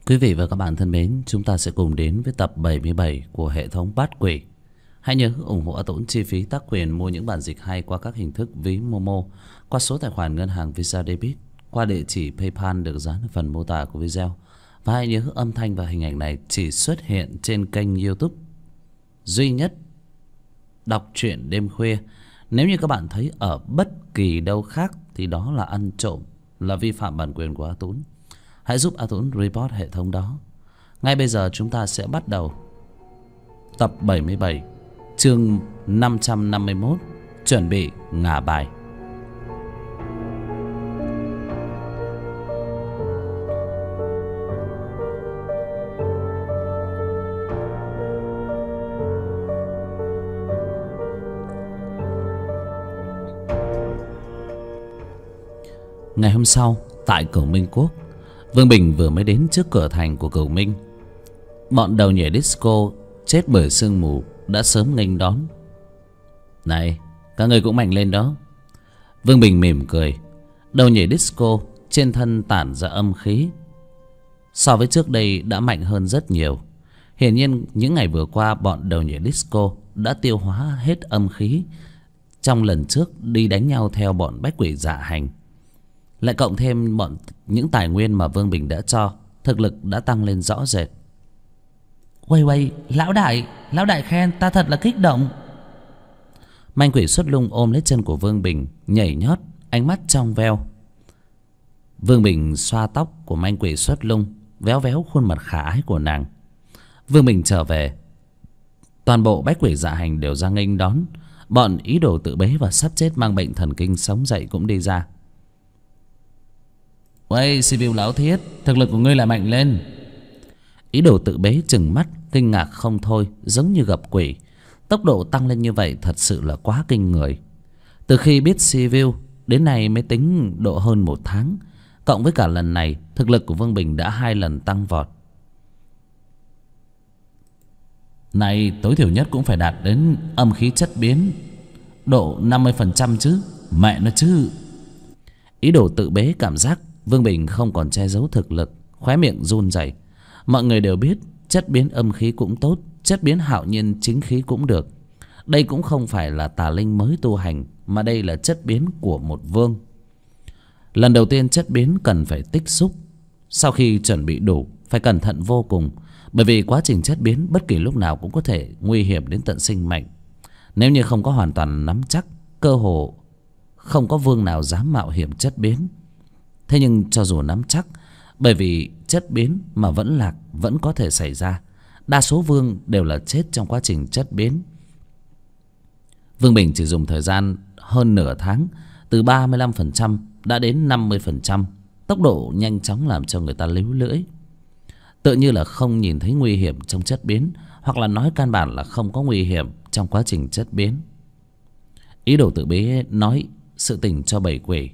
Quý vị và các bạn thân mến, chúng ta sẽ cùng đến với tập 77 của hệ thống Bát Quỷ. Hãy nhớ ủng hộ tốn chi phí tác quyền mua những bản dịch hay qua các hình thức ví Momo, qua số tài khoản ngân hàng Visa Debit, qua địa chỉ PayPal được dán ở phần mô tả của video. Và hãy nhớ âm thanh và hình ảnh này chỉ xuất hiện trên kênh YouTube duy nhất Đọc Truyện Đêm Khuya. Nếu như các bạn thấy ở bất kỳ đâu khác thì đó là ăn trộm, là vi phạm bản quyền của A Tún. Hãy giúp A Tún report hệ thống đó. Ngay bây giờ chúng ta sẽ bắt đầu tập 77, chương 551, chuẩn bị ngả bài. Ngày hôm sau, tại Cửu Minh Quốc, Vương Bình vừa mới đến trước cửa thành của Cửu Minh. Bọn đầu nhảy disco chết bởi sương mù đã sớm nghênh đón. Này, các người cũng mạnh lên đó. Vương Bình mỉm cười. Đầu nhảy disco trên thân tản ra âm khí. So với trước đây đã mạnh hơn rất nhiều. Hiển nhiên những ngày vừa qua bọn đầu nhảy disco đã tiêu hóa hết âm khí trong lần trước đi đánh nhau theo bọn bách quỷ dạ hành. Lại cộng thêm những tài nguyên mà Vương Bình đã cho, thực lực đã tăng lên rõ rệt. Uầy, lão đại khen ta thật là kích động. Manh quỷ xuất lung ôm lấy chân của Vương Bình, nhảy nhót, ánh mắt trong veo. Vương Bình xoa tóc của manh quỷ xuất lung, véo véo khuôn mặt khả ái của nàng. Vương Bình trở về, toàn bộ bách quỷ dạ hành đều ra nghênh đón. Bọn ý đồ tự bế và sắp chết mang bệnh thần kinh sống dậy cũng đi ra. Uầy, Sibiu lão thiết, thực lực của ngươi lại mạnh lên. Ý đồ tự bế trừng mắt kinh ngạc không thôi, giống như gặp quỷ. Tốc độ tăng lên như vậy thật sự là quá kinh người. Từ khi biết Sibiu đến nay mới tính độ hơn 1 tháng, cộng với cả lần này, thực lực của Vương Bình đã 2 lần tăng vọt. Này, tối thiểu nhất cũng phải đạt đến âm khí chất biến độ 50% chứ. Mẹ nó chứ. Ý đồ tự bế cảm giác Vương Bình không còn che giấu thực lực, khóe miệng run rẩy. Mọi người đều biết chất biến âm khí cũng tốt, chất biến hạo nhiên chính khí cũng được. Đây cũng không phải là tà linh mới tu hành, mà đây là chất biến của một vương. Lần đầu tiên chất biến cần phải tích xúc. Sau khi chuẩn bị đủ, phải cẩn thận vô cùng. Bởi vì quá trình chất biến bất kỳ lúc nào cũng có thể nguy hiểm đến tận sinh mệnh. Nếu như không có hoàn toàn nắm chắc, cơ hồ không có vương nào dám mạo hiểm chất biến. Thế nhưng cho dù nắm chắc, bởi vì chất biến mà vẫn lạc vẫn có thể xảy ra. Đa số vương đều là chết trong quá trình chất biến. Vương Bình chỉ dùng thời gian hơn nửa tháng, từ 35% đã đến 50%. Tốc độ nhanh chóng làm cho người ta líu lưỡi. Tựa như là không nhìn thấy nguy hiểm trong chất biến, hoặc là nói căn bản là không có nguy hiểm trong quá trình chất biến. Ý đồ tự bế nói sự tình cho bầy quỷ.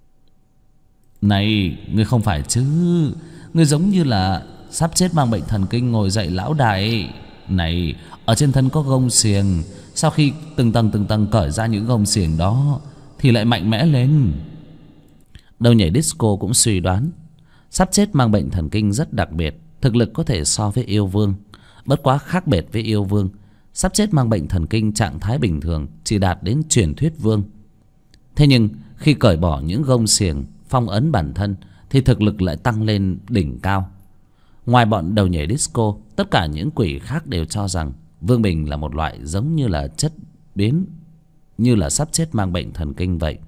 Này, ngươi không phải chứ? Ngươi giống như là sắp chết mang bệnh thần kinh ngồi dậy lão đại. Này, ở trên thân có gông xiềng, sau khi từng tầng cởi ra những gông xiềng đó thì lại mạnh mẽ lên. Đầu nhảy disco cũng suy đoán sắp chết mang bệnh thần kinh rất đặc biệt, thực lực có thể so với yêu vương. Bất quá khác biệt với yêu vương, sắp chết mang bệnh thần kinh trạng thái bình thường chỉ đạt đến truyền thuyết vương. Thế nhưng khi cởi bỏ những gông xiềng phong ấn bản thân thì thực lực lại tăng lên đỉnh cao. Ngoài bọn đầu nhảy disco, tất cả những quỷ khác đều cho rằng Vương Bình là một loại giống như là chất biến, như là sắp chết mang bệnh thần kinh vậy.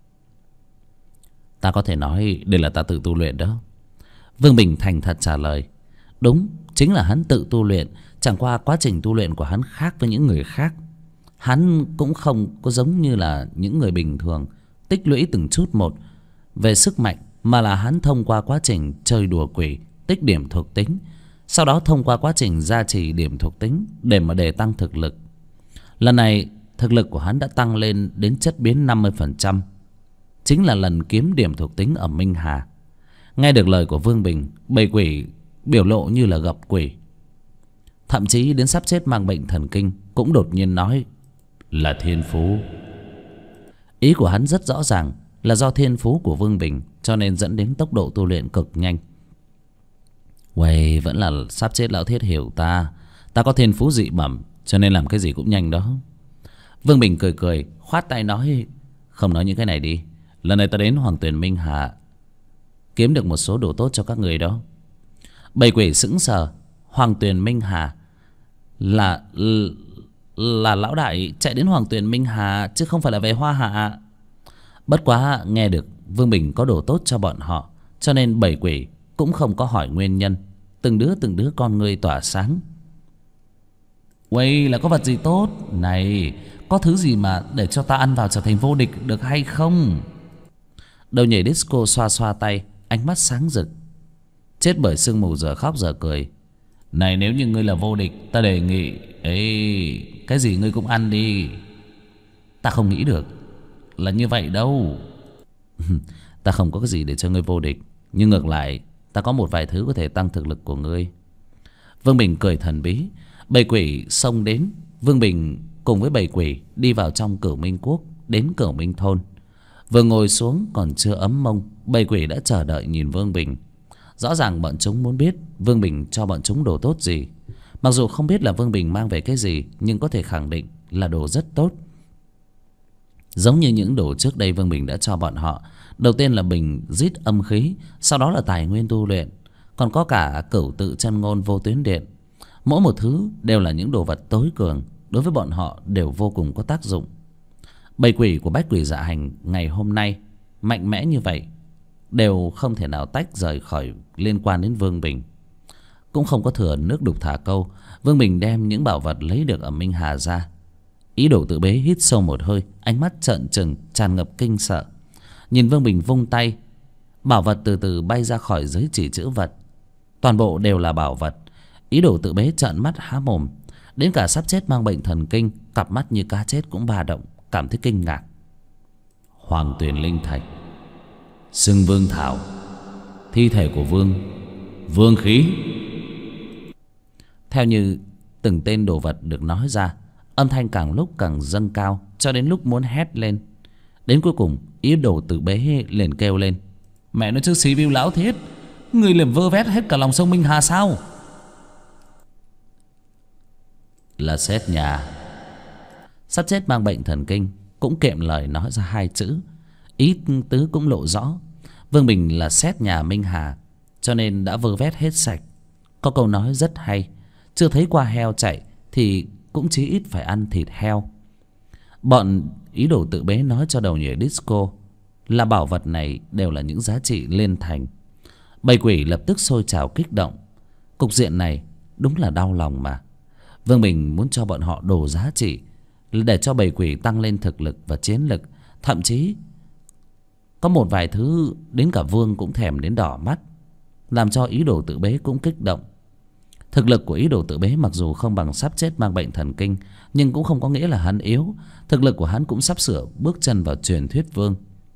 Ta có thể nói đây là ta tự tu luyện đó. Vương Bình thành thật trả lời. Đúng, chính là hắn tự tu luyện. Chẳng qua quá trình tu luyện của hắn khác với những người khác. Hắn cũng không có giống như là những người bình thường tích lũy từng chút một về sức mạnh, mà là hắn thông qua quá trình chơi đùa quỷ tích điểm thuộc tính, sau đó thông qua quá trình gia trì điểm thuộc tính để mà đề tăng thực lực. Lần này thực lực của hắn đã tăng lên đến chất biến 50%, chính là lần kiếm điểm thuộc tính ở Minh Hà. Nghe được lời của Vương Bình, bầy quỷ biểu lộ như là gặp quỷ. Thậm chí đến sắp chết mang bệnh thần kinh cũng đột nhiên nói là thiên phú. Ý của hắn rất rõ ràng là do thiên phú của Vương Bình cho nên dẫn đến tốc độ tu luyện cực nhanh. Uầy, vẫn là sắp chết lão thiết hiểu ta. Ta có thiên phú dị bẩm, cho nên làm cái gì cũng nhanh đó. Vương Bình cười cười, khoát tay nói: không nói những cái này đi. Lần này ta đến Hoàng Tuyền Minh Hà kiếm được một số đồ tốt cho các người đó. Bầy quỷ sững sờ. Hoàng Tuyền Minh Hà là lão đại chạy đến Hoàng Tuyền Minh Hà, chứ không phải là về Hoa Hạ. Bất quá nghe được Vương Bình có đồ tốt cho bọn họ, cho nên bầy quỷ cũng không có hỏi nguyên nhân. Từng đứa con ngươi tỏa sáng. Uầy, là có vật gì tốt? Này, có thứ gì mà để cho ta ăn vào trở thành vô địch được hay không? Đầu nhảy disco xoa xoa tay, ánh mắt sáng rực. Chết bởi sương mù giờ khóc giờ cười. Này, nếu như ngươi là vô địch, ta đề nghị cái gì ngươi cũng ăn đi. Ta không nghĩ được là như vậy đâu. Ta không có cái gì để cho ngươi vô địch, nhưng ngược lại ta có một vài thứ có thể tăng thực lực của ngươi. Vương Bình cười thần bí. Bầy quỷ xông đến. Vương Bình cùng với bầy quỷ đi vào trong Cửu Minh Quốc, đến Cửu Minh Thôn. Vừa ngồi xuống còn chưa ấm mông, bầy quỷ đã chờ đợi nhìn Vương Bình. Rõ ràng bọn chúng muốn biết Vương Bình cho bọn chúng đồ tốt gì. Mặc dù không biết là Vương Bình mang về cái gì, nhưng có thể khẳng định là đồ rất tốt. Giống như những đồ trước đây Vương Bình đã cho bọn họ. Đầu tiên là bình rít âm khí, sau đó là tài nguyên tu luyện, còn có cả Cửu Tự Chân Ngôn Vô Tuyến Điện. Mỗi một thứ đều là những đồ vật tối cường, đối với bọn họ đều vô cùng có tác dụng. Bầy quỷ của Bách Quỷ Dạ Hành ngày hôm nay mạnh mẽ như vậy, đều không thể nào tách rời khỏi liên quan đến Vương Bình. Cũng không có thừa nước đục thả câu. Vương Bình đem những bảo vật lấy được ở Minh Hà ra. Ý đồ tự bế hít sâu một hơi, ánh mắt trợn trừng tràn ngập kinh sợ. Nhìn Vương Bình vung tay, bảo vật từ từ bay ra khỏi giới chỉ chữ vật. Toàn bộ đều là bảo vật. Ý đồ tự bế trợn mắt há mồm. Đến cả sắp chết mang bệnh thần kinh, cặp mắt như cá chết cũng ba động, cảm thấy kinh ngạc. Hoàng Tuyền Linh Thạch, Xưng Vương Thảo, thi thể của Vương khí. Theo như từng tên đồ vật được nói ra, âm thanh càng lúc càng dâng cao, cho đến lúc muốn hét lên. Đến cuối cùng ý đồ tự bế liền kêu lên: mẹ nói chứ xí viu lão thiết, người làm vơ vét hết cả lòng sông Minh Hà sao? Là sét nhà. Sắp chết mang bệnh thần kinh cũng kiệm lời nói ra hai chữ, ý tứ cũng lộ rõ. Vương Bình là sét nhà Minh Hà, cho nên đã vơ vét hết sạch. Có câu nói rất hay: chưa thấy qua heo chạy thì cũng chí ít phải ăn thịt heo. Bọn ý đồ tự bế nói cho đầu nhảy disco là bảo vật này đều là những giá trị liên thành. Bầy quỷ lập tức sôi trào kích động. Cục diện này đúng là đau lòng mà. Vương Bình muốn cho bọn họ đồ giá trị để cho bầy quỷ tăng lên thực lực và chiến lực. Thậm chí có một vài thứ đến cả Vương cũng thèm đến đỏ mắt, làm cho ý đồ tự bế cũng kích động. Thực lực của ý đồ tự bế mặc dù không bằng sắp chết mang bệnh thần kinh, nhưng cũng không có nghĩa là hắn yếu. Thực lực của hắn cũng sắp sửa bước chân vào truyền thuyết vương.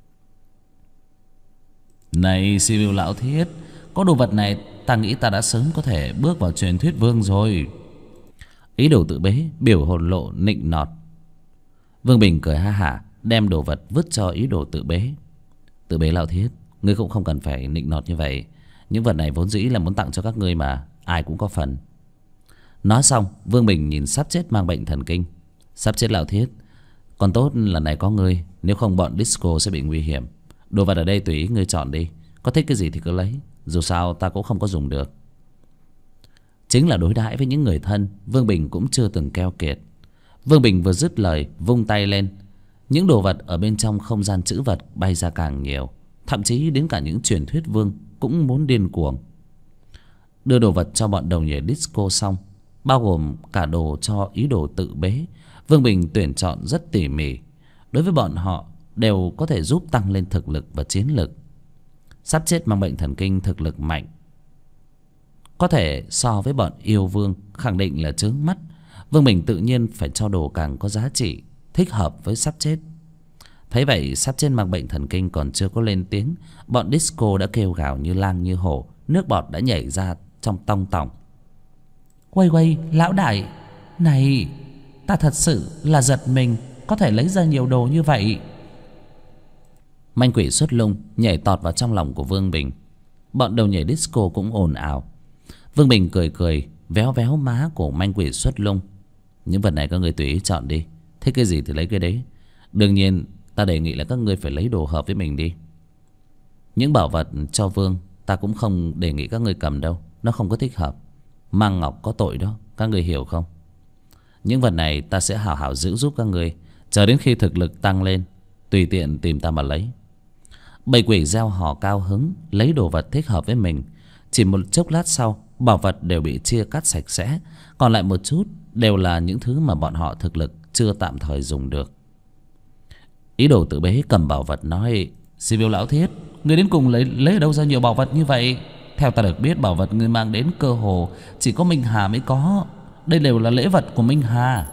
Này Siêu lão thiết, có đồ vật này ta nghĩ ta đã sớm có thể bước vào truyền thuyết vương rồi. Ý đồ tự bế biểu hồn lộ nịnh nọt. Vương Bình cười ha hả, đem đồ vật vứt cho ý đồ tự bế. Tự bế lão thiết, ngươi cũng không cần phải nịnh nọt như vậy. Những vật này vốn dĩ là muốn tặng cho các ngươi mà, ai cũng có phần. Nói xong, Vương Bình nhìn sắp chết mang bệnh thần kinh. Sắp chết lão thiết, còn tốt lần này có ngươi, nếu không bọn disco sẽ bị nguy hiểm. Đồ vật ở đây tùy ý ngươi chọn đi, có thích cái gì thì cứ lấy, dù sao ta cũng không có dùng được. Chính là đối đãi với những người thân, Vương Bình cũng chưa từng keo kiệt. Vương Bình vừa dứt lời, vung tay lên, những đồ vật ở bên trong không gian trữ vật bay ra càng nhiều. Thậm chí đến cả những truyền thuyết vương cũng muốn điên cuồng. Đưa đồ vật cho bọn đầu nhảy disco xong, bao gồm cả đồ cho ý đồ tự bế, Vương Bình tuyển chọn rất tỉ mỉ. Đối với bọn họ đều có thể giúp tăng lên thực lực và chiến lực. Sắp chết mang bệnh thần kinh thực lực mạnh, có thể so với bọn yêu vương khẳng định là chướng mắt. Vương Bình tự nhiên phải cho đồ càng có giá trị, thích hợp với sắp chết. Thấy vậy, sắp chết mang bệnh thần kinh còn chưa có lên tiếng, bọn disco đã kêu gào như lang như hổ, nước bọt đã nhảy ra trong tong tỏng. Quay lão đại, này ta thật sự là giật mình, có thể lấy ra nhiều đồ như vậy. Manh quỷ xuất lung nhảy tọt vào trong lòng của Vương Bình. Bọn đầu nhảy disco cũng ồn ào. Vương Bình cười cười véo véo má của manh quỷ xuất lung. Những vật này các người tùy ý chọn đi, thích cái gì thì lấy cái đấy. Đương nhiên ta đề nghị là các ngươi phải lấy đồ hợp với mình đi. Những bảo vật cho Vương ta cũng không đề nghị các ngươi cầm đâu, nó không có thích hợp. Mang ngọc có tội đó, các ngươi hiểu không? Những vật này ta sẽ hào hào giữ giúp các ngươi, chờ đến khi thực lực tăng lên tùy tiện tìm ta mà lấy. Bầy quỷ reo hò cao hứng lấy đồ vật thích hợp với mình. Chỉ một chốc lát sau, bảo vật đều bị chia cắt sạch sẽ, còn lại một chút đều là những thứ mà bọn họ thực lực chưa tạm thời dùng được. Ý đồ tự bế cầm bảo vật nói: Siêu lão thiết, ngươi đến cùng lấy ở đâu ra nhiều bảo vật như vậy? Theo ta được biết, bảo vật ngươi mang đến cơ hồ chỉ có Minh Hà mới có. Đây đều là lễ vật của Minh Hà.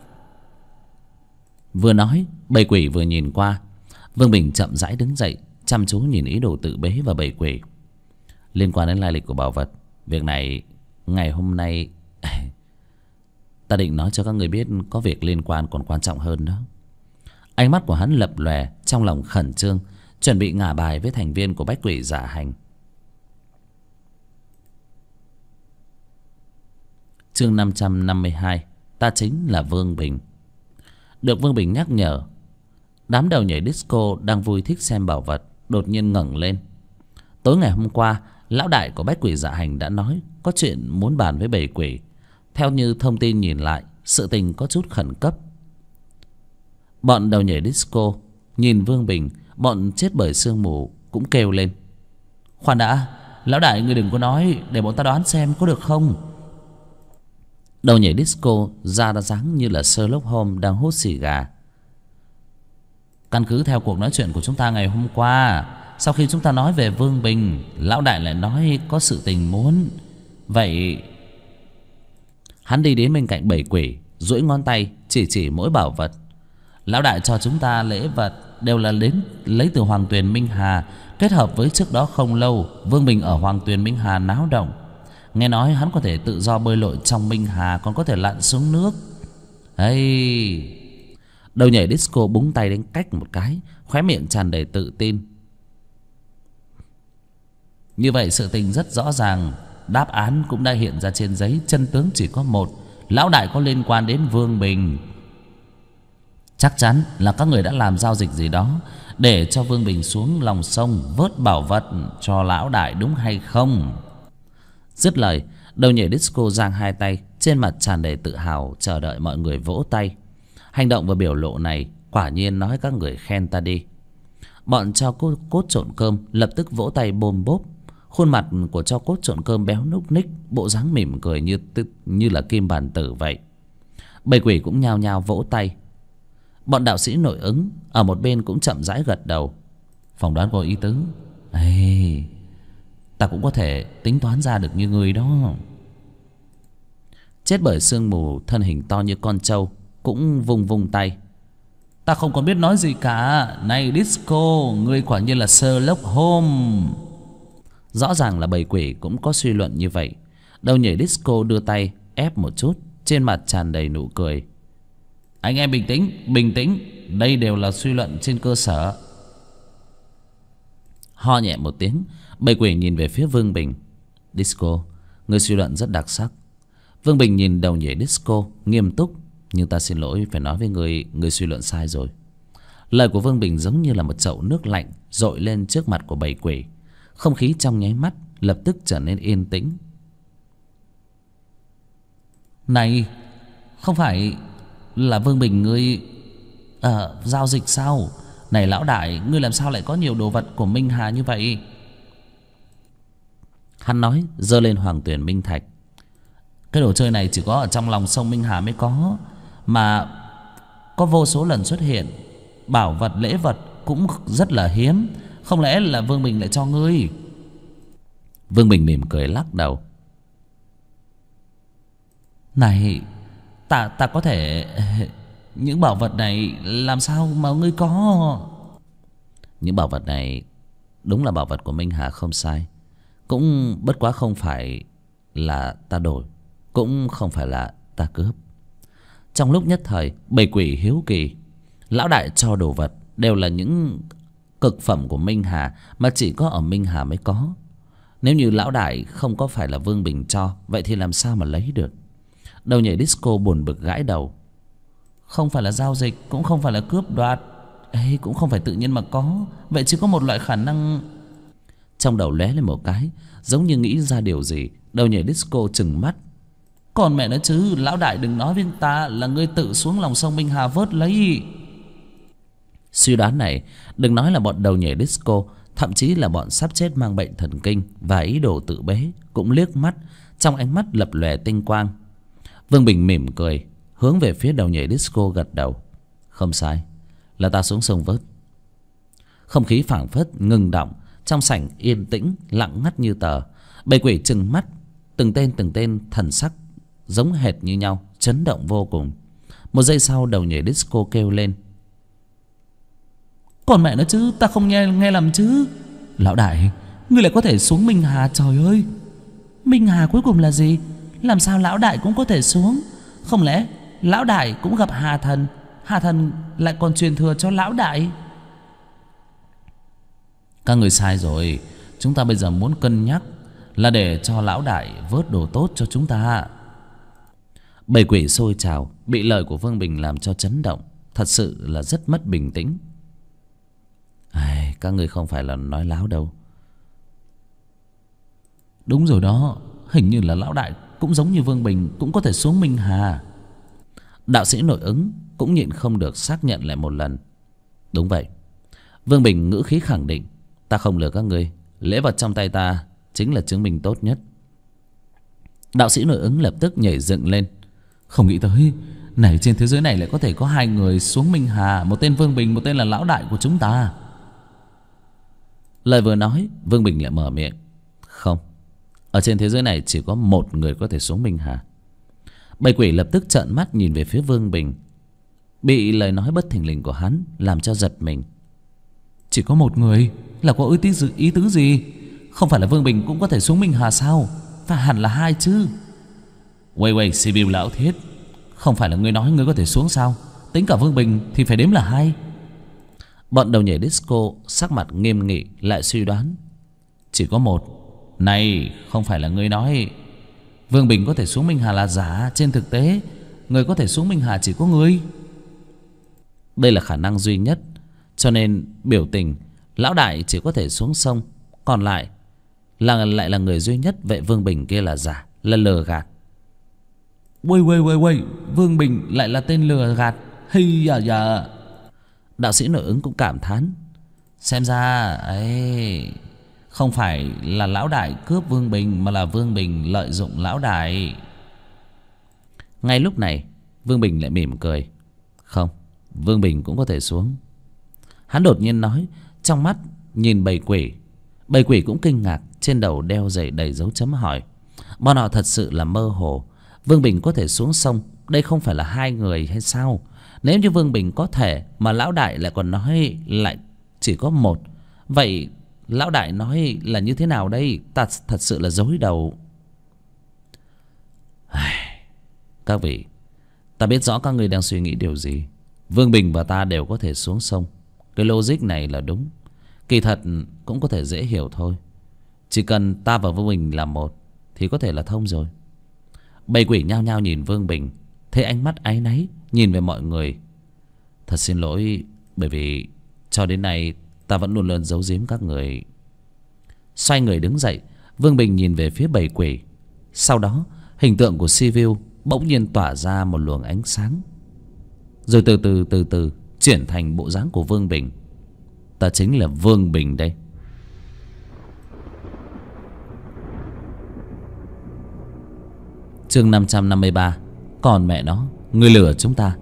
Vừa nói, bầy quỷ vừa nhìn qua. Vương Bình chậm rãi đứng dậy, chăm chú nhìn ý đồ tự bế và bầy quỷ. Liên quan đến lai lịch của bảo vật, việc này ngày hôm nay ta định nói cho các người biết, có việc liên quan còn quan trọng hơn đó. Ánh mắt của hắn lập lòe, trong lòng khẩn trương, chuẩn bị ngả bài với thành viên của bách quỷ giả hành. Chương 552. Ta chính là Vương Bình. Được Vương Bình nhắc nhở, đám đầu nhảy disco đang vui thích xem bảo vật đột nhiên ngẩng lên. Tối ngày hôm qua, lão đại của bách quỷ dạ hành đã nói có chuyện muốn bàn với bầy quỷ. Theo như thông tin nhìn lại, sự tình có chút khẩn cấp. Bọn đầu nhảy disco nhìn Vương Bình, bọn chết bởi sương mù cũng kêu lên: Khoan đã, lão đại ngươi đừng có nói, để bọn ta đoán xem có được không? Đầu nhảy disco ra dáng như là Sherlock Holmes đang hút xì gà. Căn cứ theo cuộc nói chuyện của chúng ta ngày hôm qua, sau khi chúng ta nói về Vương Bình, lão đại lại nói có sự tình muốn. Vậy hắn đi đến bên cạnh bầy quỷ, duỗi ngón tay chỉ mỗi bảo vật. Lão đại cho chúng ta lễ vật đều là đến lấy từ Hoàng Tuyền Minh Hà, kết hợp với trước đó không lâu Vương Bình ở Hoàng Tuyền Minh Hà náo động. Nghe nói hắn có thể tự do bơi lội trong Minh Hà, còn có thể lặn xuống nước. Hey! Đầu nhảy disco búng tay đánh cách một cái, khóe miệng tràn đầy tự tin. Như vậy sự tình rất rõ ràng, đáp án cũng đã hiện ra trên giấy, chân tướng chỉ có một: lão đại có liên quan đến Vương Bình. Chắc chắn là các người đã làm giao dịch gì đó để cho Vương Bình xuống lòng sông vớt bảo vật cho lão đại, đúng hay không? Dứt lời, đầu nhảy disco giang hai tay, trên mặt tràn đầy tự hào, chờ đợi mọi người vỗ tay. Hành động và biểu lộ này quả nhiên nói các người khen ta đi. Bọn cho cốt trộn cơm lập tức vỗ tay bôm bốp. Khuôn mặt của cho cốt trộn cơm béo núc ních, bộ dáng mỉm cười như là kim bàn tử vậy. Bầy quỷ cũng nhao nhao vỗ tay. Bọn đạo sĩ nội ứng ở một bên cũng chậm rãi gật đầu. Phỏng đoán có ý tứ. Ê, ta cũng có thể tính toán ra được như người đó. Chết bởi sương mù thân hình to như con trâu cũng vung vung tay. Ta không còn biết nói gì cả. Này disco, ngươi quả nhiên là Sherlock Holmes. Rõ ràng là bầy quỷ cũng có suy luận như vậy. Đầu nhảy disco đưa tay ép một chút, trên mặt tràn đầy nụ cười. Anh em bình tĩnh, bình tĩnh. Đây đều là suy luận trên cơ sở. Ho nhẹ một tiếng, bầy quỷ nhìn về phía Vương Bình. Disco, người suy luận rất đặc sắc. Vương Bình nhìn đầu nhảy disco nghiêm túc. Nhưng ta xin lỗi phải nói với người suy luận sai rồi. Lời của Vương Bình giống như là một chậu nước lạnh dội lên trước mặt của bầy quỷ. Không khí trong nháy mắt lập tức trở nên yên tĩnh. Này, không phải là Vương Bình ngươi giao dịch sao? Này lão đại, ngươi làm sao lại có nhiều đồ vật của Minh Hà như vậy? Hắn nói giơ lên Hoàng Tuyền Minh Thạch. Cái đồ chơi này chỉ có ở trong lòng sông Minh Hà mới có, mà có vô số lần xuất hiện. Bảo vật lễ vật cũng rất là hiếm. Không lẽ là Vương Bình lại cho ngươi? Vương Bình mỉm cười lắc đầu. Này, ta có thể... Những bảo vật này làm sao mà ngươi có? Những bảo vật này đúng là bảo vật của Minh Hà không sai. Cũng bất quá không phải là ta đổi, cũng không phải là ta cướp. Trong lúc nhất thời, bầy quỷ hiếu kỳ. Lão đại cho đồ vật đều là những cực phẩm của Minh Hà, mà chỉ có ở Minh Hà mới có. Nếu như lão đại không có phải là Vương Bình cho, vậy thì làm sao mà lấy được? Đầu nhảy disco buồn bực gãi đầu. Không phải là giao dịch, cũng không phải là cướp đoạt, ấy cũng không phải tự nhiên mà có. Vậy chỉ có một loại khả năng. Trong đầu lóe lên một cái, giống như nghĩ ra điều gì. Đầu nhảy disco trừng mắt. Còn mẹ nó chứ, lão đại đừng nói với ta là ngươi tự xuống lòng sông Minh Hà vớt lấy. Suy đoán này, đừng nói là bọn đầu nhảy disco, thậm chí là bọn sắp chết mang bệnh thần kinh và ý đồ tự bế cũng liếc mắt, trong ánh mắt lập lòe tinh quang. Vương Bình mỉm cười, hướng về phía đầu nhảy disco gật đầu. Không sai, là ta xuống sông vớt. Không khí phảng phất ngừng động, trong sảnh yên tĩnh lặng ngắt như tờ. Bầy quỷ trừng mắt, từng tên thần sắc giống hệt như nhau, chấn động vô cùng. Một giây sau, đầu nhảy disco kêu lên. Còn mẹ nó chứ, ta không nghe lầm chứ? Lão đại, ngươi lại có thể xuống Minh Hà, trời ơi. Minh Hà cuối cùng là gì? Làm sao lão đại cũng có thể xuống? Không lẽ lão đại cũng gặp Hà thần, Hà thần lại còn truyền thừa cho lão đại? Các người sai rồi. Chúng ta bây giờ muốn cân nhắc là để cho lão đại vớt đồ tốt cho chúng ta. Bầy quỷ sôi trào, bị lời của Vương Bình làm cho chấn động, thật sự là rất mất bình tĩnh. Các người không phải là nói láo đâu. Đúng rồi đó, hình như là lão đại cũng giống như Vương Bình, cũng có thể xuống Minh Hà. Đạo sĩ nội ứng cũng nhịn không được xác nhận lại một lần. Đúng vậy. Vương Bình ngữ khí khẳng định. Ta không lừa các ngươi, lễ vật trong tay ta chính là chứng minh tốt nhất. Đạo sĩ nội ứng lập tức nhảy dựng lên. Không nghĩ tới, này trên thế giới này lại có thể có hai người xuống Minh Hà, một tên Vương Bình, một tên là lão đại của chúng ta. Lời vừa nói, Vương Bình lại mở miệng. Không, ở trên thế giới này chỉ có một người có thể xuống Minh Hà. Bầy quỷ lập tức trợn mắt nhìn về phía Vương Bình, bị lời nói bất thình lình của hắn làm cho giật mình. Chỉ có một người là có ý tứ gì? Không phải là Vương Bình cũng có thể xuống Minh Hà sao? Phải hẳn là hai chứ. Quay Sibiu lão thiết, không phải là ngươi nói ngươi có thể xuống sao? Tính cả Vương Bình thì phải đếm là hai. Bọn đầu nhảy disco sắc mặt nghiêm nghị lại suy đoán. Chỉ có một. Này, không phải là ngươi nói Vương Bình có thể xuống Minh Hà là giả. Trên thực tế, người có thể xuống Minh Hà chỉ có ngươi. Đây là khả năng duy nhất, cho nên biểu tình lão đại chỉ có thể xuống sông, còn lại lại là người duy nhất. Vậy Vương Bình kia là giả, là lừa gạt. Uầy, Vương Bình lại là tên lừa gạt. Hi da. Đạo sĩ nội ứng cũng cảm thán. Xem ra ấy, không phải là lão đại cướp Vương Bình, mà là Vương Bình lợi dụng lão đại. Ngay lúc này, Vương Bình lại mỉm cười. Không, Vương Bình cũng có thể xuống. Hắn đột nhiên nói, trong mắt nhìn bầy quỷ. Bầy quỷ cũng kinh ngạc, trên đầu đeo đầy dấu chấm hỏi. Bọn họ thật sự là mơ hồ. Vương Bình có thể xuống sông, đây không phải là hai người hay sao? Nếu như Vương Bình có thể mà lão đại lại còn nói lại chỉ có một, vậy lão đại nói là như thế nào đây? Ta thật sự là rối đầu. Các vị, ta biết rõ các người đang suy nghĩ điều gì. Vương Bình và ta đều có thể xuống sông, cái logic này là đúng. Kỳ thật cũng có thể dễ hiểu thôi. Chỉ cần ta và Vương Bình là một thì có thể là thông rồi. Bầy quỷ nhao nhao nhìn Vương Bình, thấy ánh mắt áy náy nhìn về mọi người. Thật xin lỗi, bởi vì cho đến nay ta vẫn luôn luôn giấu giếm các người. Xoay người đứng dậy, Vương Bình nhìn về phía bầy quỷ. Sau đó hình tượng của Sibiu bỗng nhiên tỏa ra một luồng ánh sáng, rồi từ từ chuyển thành bộ dáng của Vương Bình. Ta chính là Vương Bình đây. Chương 553. Còn mẹ nó, ngươi lừa chúng ta.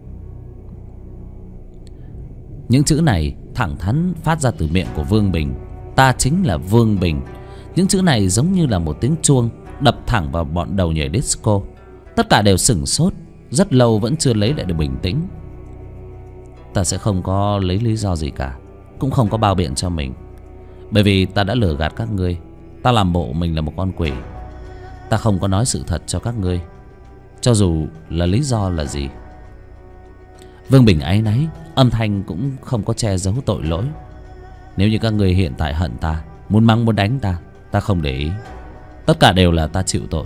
Những chữ này thẳng thắn phát ra từ miệng của Vương Bình. Ta chính là Vương Bình. Những chữ này giống như là một tiếng chuông đập thẳng vào bọn đầu nhảy disco. Tất cả đều sửng sốt, rất lâu vẫn chưa lấy lại được bình tĩnh. Ta sẽ không có lấy lý do gì cả, cũng không có bao biện cho mình, bởi vì ta đã lừa gạt các ngươi. Ta làm bộ mình là một con quỷ. Ta không có nói sự thật cho các ngươi, cho dù là lý do là gì. Vương Bình áy náy, âm thanh cũng không có che giấu tội lỗi. Nếu như các ngươi hiện tại hận ta, muốn mắng muốn đánh ta, Ta không để ý. Tất cả đều là ta chịu tội.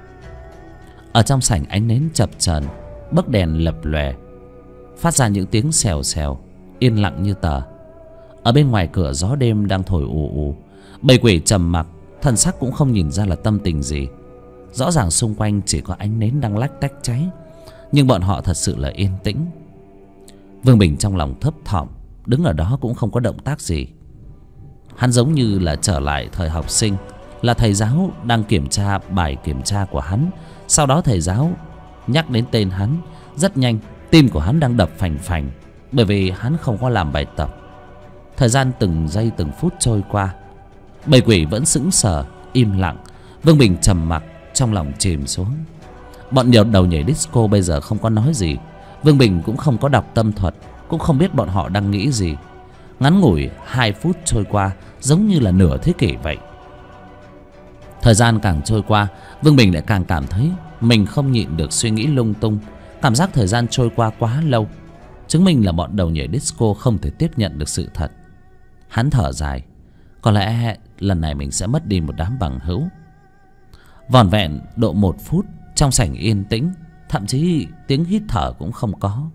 Ở trong sảnh ánh nến chập chờn, bấc đèn lập lòe, phát ra những tiếng xèo xèo, yên lặng như tờ. Ở bên ngoài cửa gió đêm đang thổi ù ù. Bầy quỷ trầm mặc, thần sắc cũng không nhìn ra là tâm tình gì. Rõ ràng xung quanh chỉ có ánh nến đang lách tách cháy, nhưng bọn họ thật sự là yên tĩnh. Vương Bình trong lòng thấp thỏm, đứng ở đó cũng không có động tác gì. Hắn giống như là trở lại thời học sinh, là thầy giáo đang kiểm tra bài kiểm tra của hắn. Sau đó thầy giáo nhắc đến tên hắn. Rất nhanh tim của hắn đang đập phành phành, bởi vì hắn không có làm bài tập. Thời gian từng giây từng phút trôi qua, bầy quỷ vẫn sững sờ im lặng. Vương Bình trầm mặc, trong lòng chìm xuống. Bọn đầu nhảy disco bây giờ không có nói gì. Vương Bình cũng không có đọc tâm thuật, cũng không biết bọn họ đang nghĩ gì. Ngắn ngủi 2 phút trôi qua, giống như là nửa thế kỷ vậy. Thời gian càng trôi qua, Vương Bình lại càng cảm thấy mình không nhịn được suy nghĩ lung tung. Cảm giác thời gian trôi qua quá lâu, chứng minh là bọn đầu nhảy disco không thể tiếp nhận được sự thật. Hắn thở dài, có lẽ lần này mình sẽ mất đi một đám bằng hữu. Vỏn vẹn độ 1 phút, trong sảnh yên tĩnh, thậm chí tiếng hít thở cũng không có.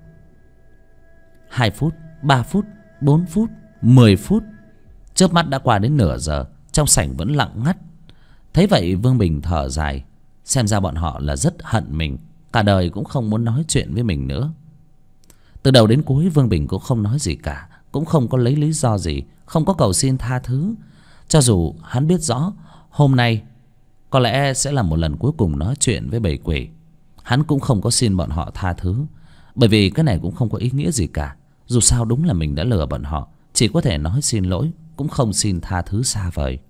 2 phút, 3 phút, 4 phút, 10 phút, chớp mắt đã qua đến nửa giờ. Trong sảnh vẫn lặng ngắt. Thấy vậy Vương Bình thở dài, xem ra bọn họ là rất hận mình, cả đời cũng không muốn nói chuyện với mình nữa. Từ đầu đến cuối Vương Bình cũng không nói gì cả, cũng không có lấy lý do gì, không có cầu xin tha thứ. Cho dù hắn biết rõ hôm nay có lẽ sẽ là một lần cuối cùng nói chuyện với bầy quỷ, hắn cũng không có xin bọn họ tha thứ, bởi vì cái này cũng không có ý nghĩa gì cả. Dù sao đúng là mình đã lừa bọn họ, chỉ có thể nói xin lỗi, cũng không xin tha thứ xa vời.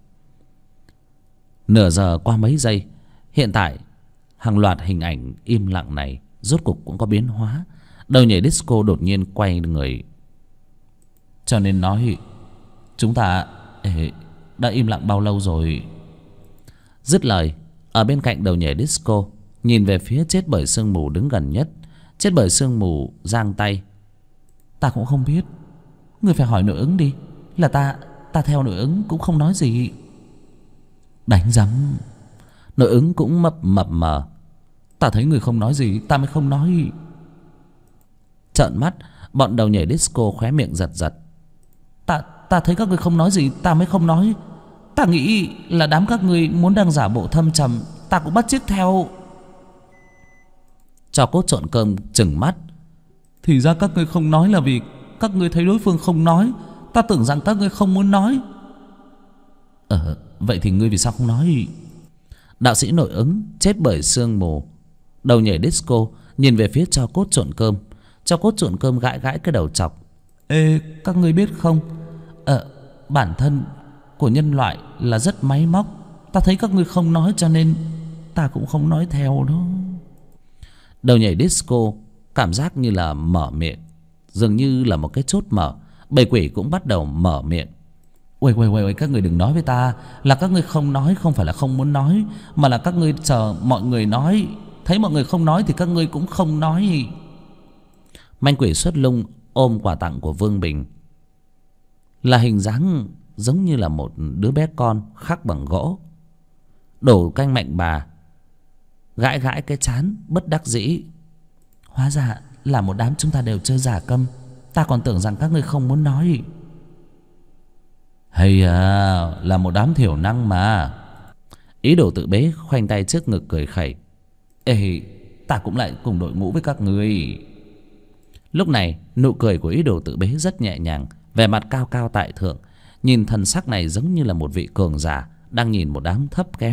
Nửa giờ qua mấy giây, hiện tại hàng loạt hình ảnh im lặng này rốt cục cũng có biến hóa. Đầu nhảy disco đột nhiên quay người. Cho nên nói chúng ta đã im lặng bao lâu rồi? Dứt lời, ở bên cạnh đầu nhảy disco nhìn về phía chết bởi sương mù đứng gần nhất. Chết bởi sương mù giang tay. Ta cũng không biết, người phải hỏi nội ứng đi. Là ta theo nội ứng cũng không nói gì. Đánh rắm. Nội ứng cũng mập mờ. Ta thấy người không nói gì, ta mới không nói. Trợn mắt, bọn đầu nhảy disco khóe miệng giật giật. Ta thấy các người không nói gì, ta mới không nói. Ta nghĩ là đám các người muốn đang giả bộ thâm trầm, ta cũng bắt chước theo. Cho cốt trộn cơm trừng mắt. Thì ra các người không nói là vì các người thấy đối phương không nói. Ta tưởng rằng các người không muốn nói. Vậy thì ngươi vì sao không nói? Đạo sĩ nội ứng chết bởi sương mù đầu nhảy disco nhìn về phía cho cốt trộn cơm. Cho cốt trộn cơm gãi gãi cái đầu chọc. Ê, các ngươi biết không, bản thân của nhân loại là rất máy móc. Ta thấy các ngươi không nói cho nên ta cũng không nói theo đó. Đầu nhảy disco cảm giác như là mở miệng, dường như là một cái chốt mở. Bầy quỷ cũng bắt đầu mở miệng. Ôi, các người đừng nói với ta là các ngươi không nói, không phải là không muốn nói, mà là các ngươi chờ mọi người nói. Thấy mọi người không nói thì các ngươi cũng không nói. Manh quỷ xuất lung ôm quà tặng của Vương Bình, là hình dáng giống như là một đứa bé con khắc bằng gỗ. Đổ canh mạnh bà gãi gãi cái trán bất đắc dĩ. Hóa ra là một đám chúng ta đều chơi giả câm. Ta còn tưởng rằng các ngươi không muốn nói. Hay à, là một đám thiểu năng mà. Ý đồ tự bế khoanh tay trước ngực cười khẩy. Ê, ta cũng lại cùng đội ngũ với các ngươi. Lúc này nụ cười của ý đồ tự bế rất nhẹ nhàng, vẻ mặt cao cao tại thượng. Nhìn thần sắc này giống như là một vị cường giả đang nhìn một đám thấp kém.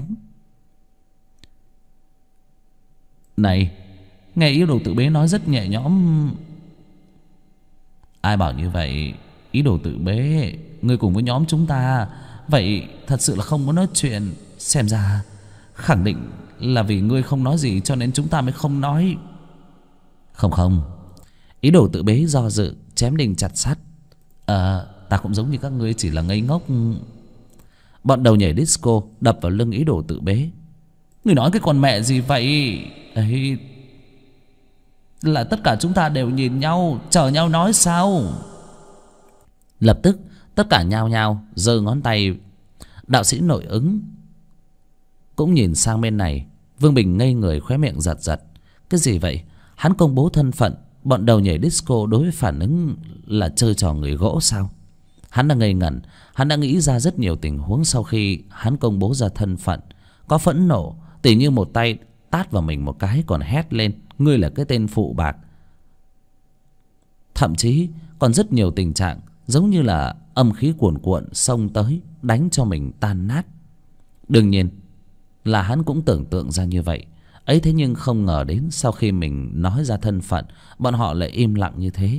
Này, nghe ý đồ tự bế nói rất nhẹ nhõm. Ai bảo như vậy? Ý đồ tự bế, ngươi cùng với nhóm chúng ta vậy thật sự là không muốn nói chuyện. Xem ra khẳng định là vì ngươi không nói gì cho nên chúng ta mới không nói. Không, ý đồ tự bế do dự, chém đinh chặt sắt. Ta cũng giống như các ngươi, chỉ là ngây ngốc. Bọn đầu nhảy disco đập vào lưng ý đồ tự bế. Ngươi nói cái con mẹ gì vậy? Ấy, là tất cả chúng ta đều nhìn nhau, chờ nhau nói sao? Lập tức tất cả nhao nhao giơ ngón tay. Đạo sĩ nội ứng cũng nhìn sang bên này. Vương Bình ngây người, khóe miệng giật giật. Cái gì vậy? Hắn công bố thân phận, bọn đầu nhảy disco đối với phản ứng là chơi trò người gỗ sao? Hắn đang ngây ngẩn. Hắn đã nghĩ ra rất nhiều tình huống sau khi hắn công bố ra thân phận. Có phẫn nộ, tỉ như một tay tát vào mình một cái, còn hét lên ngươi là cái tên phụ bạc. Thậm chí còn rất nhiều tình trạng giống như là âm khí cuồn cuộn xông tới đánh cho mình tan nát. Đương nhiên là hắn cũng tưởng tượng ra như vậy ấy, thế nhưng không ngờ đến sau khi mình nói ra thân phận, bọn họ lại im lặng như thế.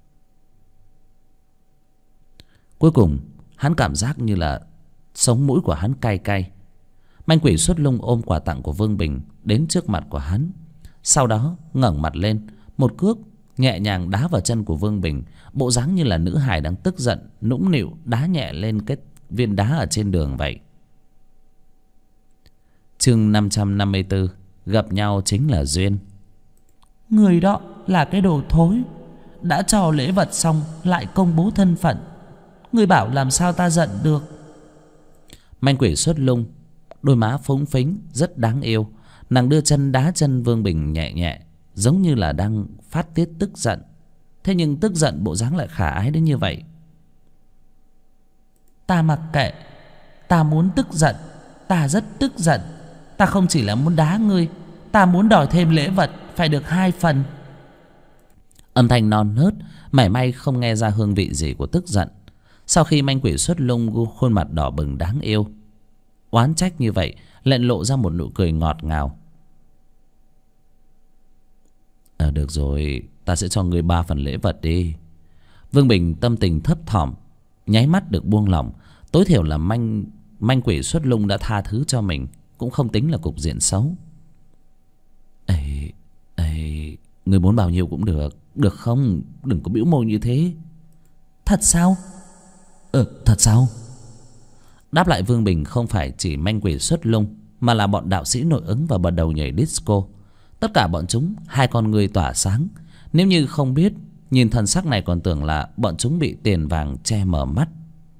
Cuối cùng hắn cảm giác như là sống mũi của hắn cay cay. Manh quỷ xuất lung ôm quà tặng của Vương Bình đến trước mặt của hắn, sau đó ngẩng mặt lên, một cước nhẹ nhàng đá vào chân của Vương Bình, bộ dáng như là nữ hài đang tức giận nũng nịu đá nhẹ lên cái viên đá ở trên đường vậy. Chương 554. Gặp nhau chính là duyên. Người đó là cái đồ thối, đã cho lễ vật xong lại công bố thân phận. Người bảo làm sao ta giận được. Manh quỷ xuất lung, đôi má phúng phính rất đáng yêu. Nàng đưa chân đá chân Vương Bình nhẹ nhẹ, giống như là đang phát tiết tức giận. Thế nhưng tức giận bộ dáng lại khả ái đến như vậy. Ta mặc kệ, ta muốn tức giận, ta rất tức giận. Ta không chỉ là muốn đá ngươi, ta muốn đòi thêm lễ vật, phải được 2 phần. Âm thanh non nớt, mảy may không nghe ra hương vị gì của tức giận. Sau khi manh quỷ xuất lung khuôn mặt đỏ bừng đáng yêu, oán trách như vậy, lại lộ ra một nụ cười ngọt ngào. Được rồi, ta sẽ cho ngươi 3 phần lễ vật đi. Vương Bình tâm tình thấp thỏm, nháy mắt được buông lỏng. Tối thiểu là manh quỷ xuất lung đã tha thứ cho mình, cũng không tính là cục diện xấu. Ngươi muốn bao nhiêu cũng được, được không? Đừng có bĩu môi như thế. Thật sao? Thật sao? Đáp lại Vương Bình không phải chỉ manh quỷ xuất lung, mà là bọn đạo sĩ nội ứng và bọn đầu nhảy disco. Tất cả bọn chúng 2 con ngươi tỏa sáng. Nếu như không biết, nhìn thần sắc này còn tưởng là bọn chúng bị tiền vàng che mở mắt.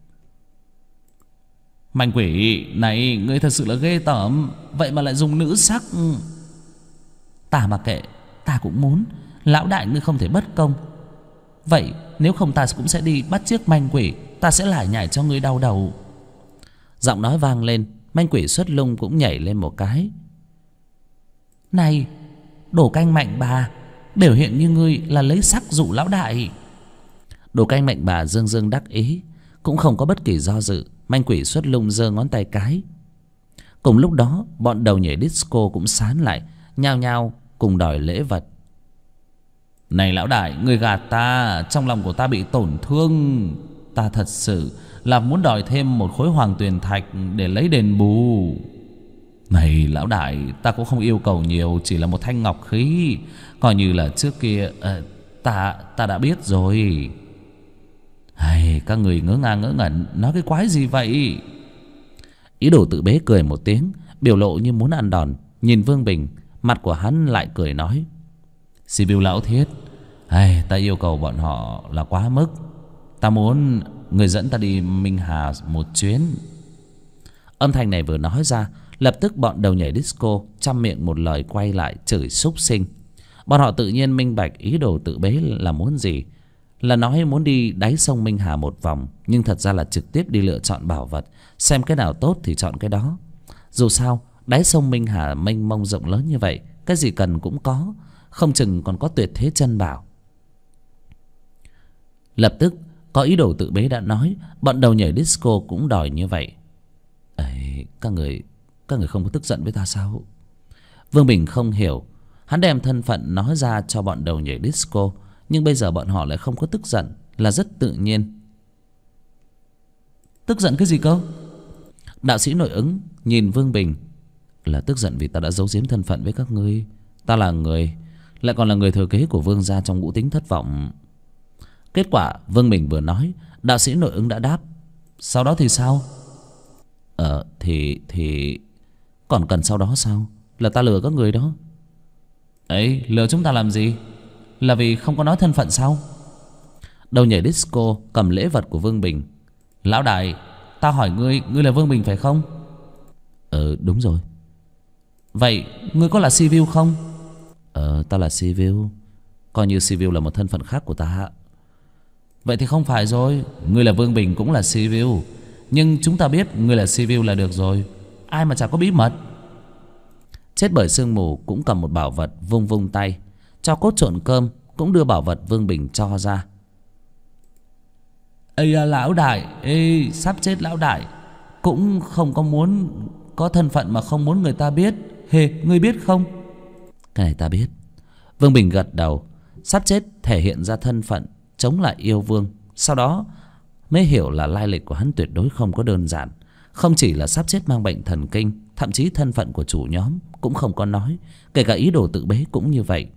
Manh quỷ này, ngươi thật sự là ghê tởm, vậy mà lại dùng nữ sắc. Ta mà kệ, ta cũng muốn. Lão đại ngươi không thể bất công. Vậy nếu không ta cũng sẽ đi bắt chiếc manh quỷ, ta sẽ lải nhải cho ngươi đau đầu. Giọng nói vang lên, manh quỷ xuất lung cũng nhảy lên một cái. Này, đồ canh mạnh bà, biểu hiện như ngươi là lấy sắc dụ lão đại. Đồ canh mạnh bà dương dương đắc ý, cũng không có bất kỳ do dự. Manh quỷ xuất lung giơ ngón tay cái. Cùng lúc đó bọn đầu nhảy disco cũng sán lại, nhao nhao cùng đòi lễ vật. Này lão đại, người gạt ta, trong lòng của ta bị tổn thương. Ta thật sự là muốn đòi thêm một khối hoàng tuyền thạch để lấy đền bù. Này lão đại, ta cũng không yêu cầu nhiều, chỉ là một thanh ngọc khí, coi như là trước kia ta đã biết rồi. Các người ngỡ ngàng ngỡ ngẩn, nói cái quái gì vậy? Ý đồ tự bế cười một tiếng, biểu lộ như muốn ăn đòn. Nhìn Vương Bình, mặt của hắn lại cười nói: Sibiu lão thiết, ta yêu cầu bọn họ là quá mức. Ta muốn người dẫn ta đi Minh Hà một chuyến. Âm thanh này vừa nói ra, lập tức bọn đầu nhảy disco trăm miệng một lời quay lại chửi súc sinh. Bọn họ tự nhiên minh bạch ý đồ tự bế là muốn gì. Là nói muốn đi đáy sông Minh Hà một vòng, nhưng thật ra là trực tiếp đi lựa chọn bảo vật, xem cái nào tốt thì chọn cái đó. Dù sao đáy sông Minh Hà mênh mông rộng lớn như vậy, cái gì cần cũng có, không chừng còn có tuyệt thế chân bảo. Lập tức có ý đồ tự bế đã nói, bọn đầu nhảy disco cũng đòi như vậy. Các người không có tức giận với ta sao? Vương Bình không hiểu. Hắn đem thân phận nói ra cho bọn đầu nhảy disco, nhưng bây giờ bọn họ lại không có tức giận, là rất tự nhiên. Tức giận cái gì cơ? Đạo sĩ nội ứng nhìn Vương Bình. Là tức giận vì ta đã giấu giếm thân phận với các ngươi. Ta là người, lại còn là người thừa kế của Vương gia trong ngũ tính thất vọng. Kết quả Vương Bình vừa nói, đạo sĩ nội ứng đã đáp. Sau đó thì sao? Thì còn cần sau đó sao? Là ta lừa các người đó. Lừa chúng ta làm gì? Là vì không có nói thân phận sao? Đầu nhảy disco cầm lễ vật của Vương Bình. Lão đại, ta hỏi ngươi, ngươi là Vương Bình phải không? Đúng rồi, Vậy ngươi có là civil không? Ta là civil. Coi như civil là một thân phận khác của ta. Vậy thì không phải rồi. Ngươi là Vương Bình cũng là civil. Nhưng chúng ta biết ngươi là civil là được rồi. Ai mà chả có bí mật. Chết bởi sương mù cũng cầm một bảo vật, vung vung tay. Cho cốt trộn cơm cũng đưa bảo vật Vương Bình cho ra. Ây à, lão đại, ê, sắp chết lão đại. Cũng không có muốn có thân phận mà không muốn người ta biết. Hề, ngươi biết không? Cái này ta biết. Vương Bình gật đầu. Sắp chết thể hiện ra thân phận chống lại yêu vương. Sau đó mới hiểu là lai lịch của hắn tuyệt đối không có đơn giản. Không chỉ là sắp chết mang bệnh thần kinh, thậm chí thân phận của chủ nhóm cũng không có nói. Kể cả ý đồ tự bế cũng như vậy.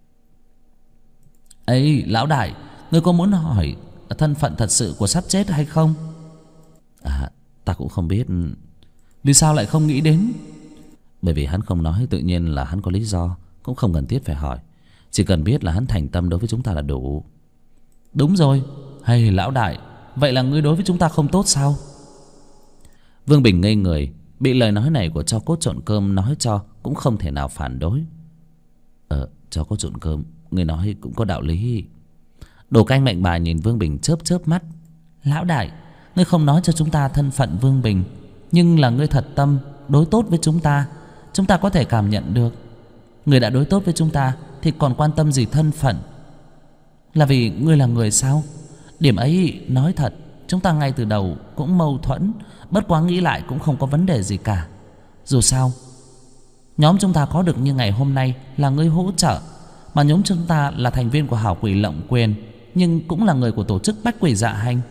Ây, lão đại, ngươi có muốn hỏi thân phận thật sự của sắp chết hay không? Ta cũng không biết. Vì sao lại không nghĩ đến? Bởi vì hắn không nói, tự nhiên là hắn có lý do. Cũng không cần thiết phải hỏi. Chỉ cần biết là hắn thành tâm đối với chúng ta là đủ. Đúng rồi. Hay lão đại, vậy là ngươi đối với chúng ta không tốt sao? Vương Bình ngây người. Bị lời nói này của cho cốt trộn cơm nói cho cũng không thể nào phản đối. Cho cốt trộn cơm, ngươi nói cũng có đạo lý. Đồ canh mệnh bà nhìn Vương Bình chớp chớp mắt. Lão đại, ngươi không nói cho chúng ta thân phận Vương Bình, nhưng là ngươi thật tâm đối tốt với chúng ta. Chúng ta có thể cảm nhận được. Ngươi đã đối tốt với chúng ta thì còn quan tâm gì thân phận? Là vì ngươi là người sao? Điểm ấy nói thật, chúng ta ngay từ đầu cũng mâu thuẫn. Bất quá nghĩ lại cũng không có vấn đề gì cả. Dù sao nhóm chúng ta có được như ngày hôm nay là ngươi hỗ trợ. Mà nhóm chúng ta là thành viên của Hảo Quỷ Lộng Quyền, nhưng cũng là người của tổ chức Bách Quỷ Dạ Hành.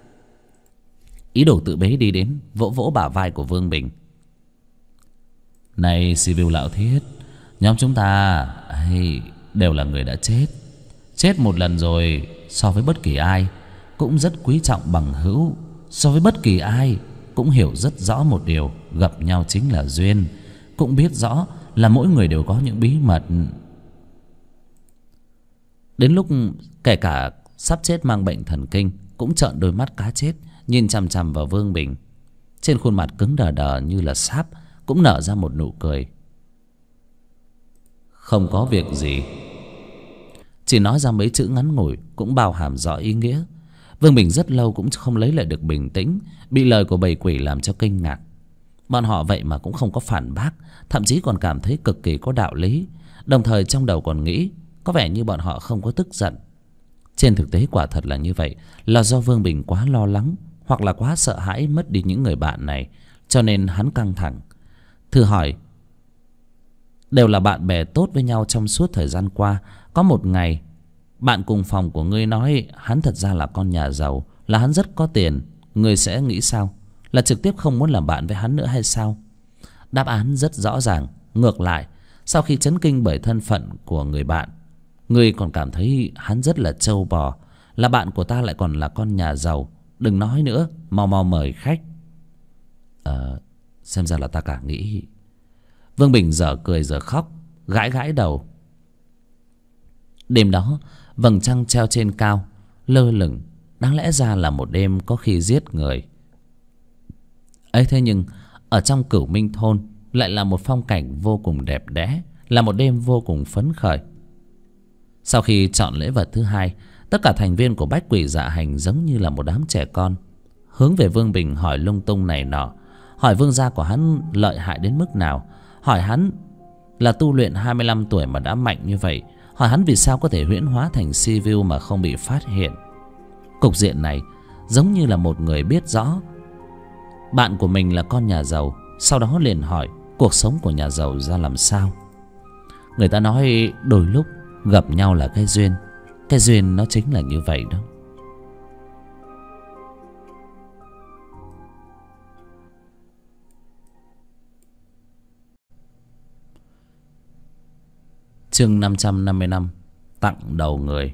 Ý đồ tự bế đi đến vỗ vỗ bả vai của Vương Bình. Này civil lão thiết, nhóm chúng ta đều là người đã chết. Chết một lần rồi, so với bất kỳ ai cũng rất quý trọng bằng hữu. So với bất kỳ ai cũng hiểu rất rõ một điều, gặp nhau chính là duyên. Cũng biết rõ là mỗi người đều có những bí mật. Đến lúc kể cả sắp chết mang bệnh thần kinh cũng trợn đôi mắt cá chết, nhìn chằm chằm vào Vương Bình. Trên khuôn mặt cứng đờ đờ như là sáp cũng nở ra một nụ cười. Không có việc gì. Chỉ nói ra mấy chữ ngắn ngủi cũng bao hàm rõ ý nghĩa. Vương Bình rất lâu cũng không lấy lại được bình tĩnh, bị lời của bầy quỷ làm cho kinh ngạc. Bọn họ vậy mà cũng không có phản bác, thậm chí còn cảm thấy cực kỳ có đạo lý. Đồng thời trong đầu còn nghĩ có vẻ như bọn họ không có tức giận. Trên thực tế quả thật là như vậy, là do Vương Bình quá lo lắng hoặc là quá sợ hãi mất đi những người bạn này, cho nên hắn căng thẳng. Thử hỏi, đều là bạn bè tốt với nhau trong suốt thời gian qua, có một ngày bạn cùng phòng của ngươi nói hắn thật ra là con nhà giàu, là hắn rất có tiền, ngươi sẽ nghĩ sao? Là trực tiếp không muốn làm bạn với hắn nữa hay sao? Đáp án rất rõ ràng. Ngược lại, sau khi chấn kinh bởi thân phận của người bạn, ngươi còn cảm thấy hắn rất là trâu bò. Là bạn của ta lại còn là con nhà giàu, đừng nói nữa, mau mau mời khách. Xem ra là ta cả nghĩ. Vương Bình dở cười dở khóc, gãi gãi đầu. Đêm đó vầng trăng treo trên cao, lơ lửng, đáng lẽ ra là một đêm có khi giết người. Ấy thế nhưng ở trong Cửu Minh thôn lại là một phong cảnh vô cùng đẹp đẽ, là một đêm vô cùng phấn khởi. Sau khi chọn lễ vật thứ hai, tất cả thành viên của Bách Quỷ Dạ Hành giống như là một đám trẻ con, hướng về Vương Bình hỏi lung tung này nọ. Hỏi vương gia của hắn lợi hại đến mức nào, hỏi hắn là tu luyện 25 tuổi mà đã mạnh như vậy, hỏi hắn vì sao có thể huyễn hóa thành civil mà không bị phát hiện. Cục diện này giống như là một người biết rõ bạn của mình là con nhà giàu, sau đó liền hỏi cuộc sống của nhà giàu ra làm sao. Người ta nói đôi lúc gặp nhau là cái duyên. Cái duyên nó chính là như vậy đó. Chương 555 tặng đầu người.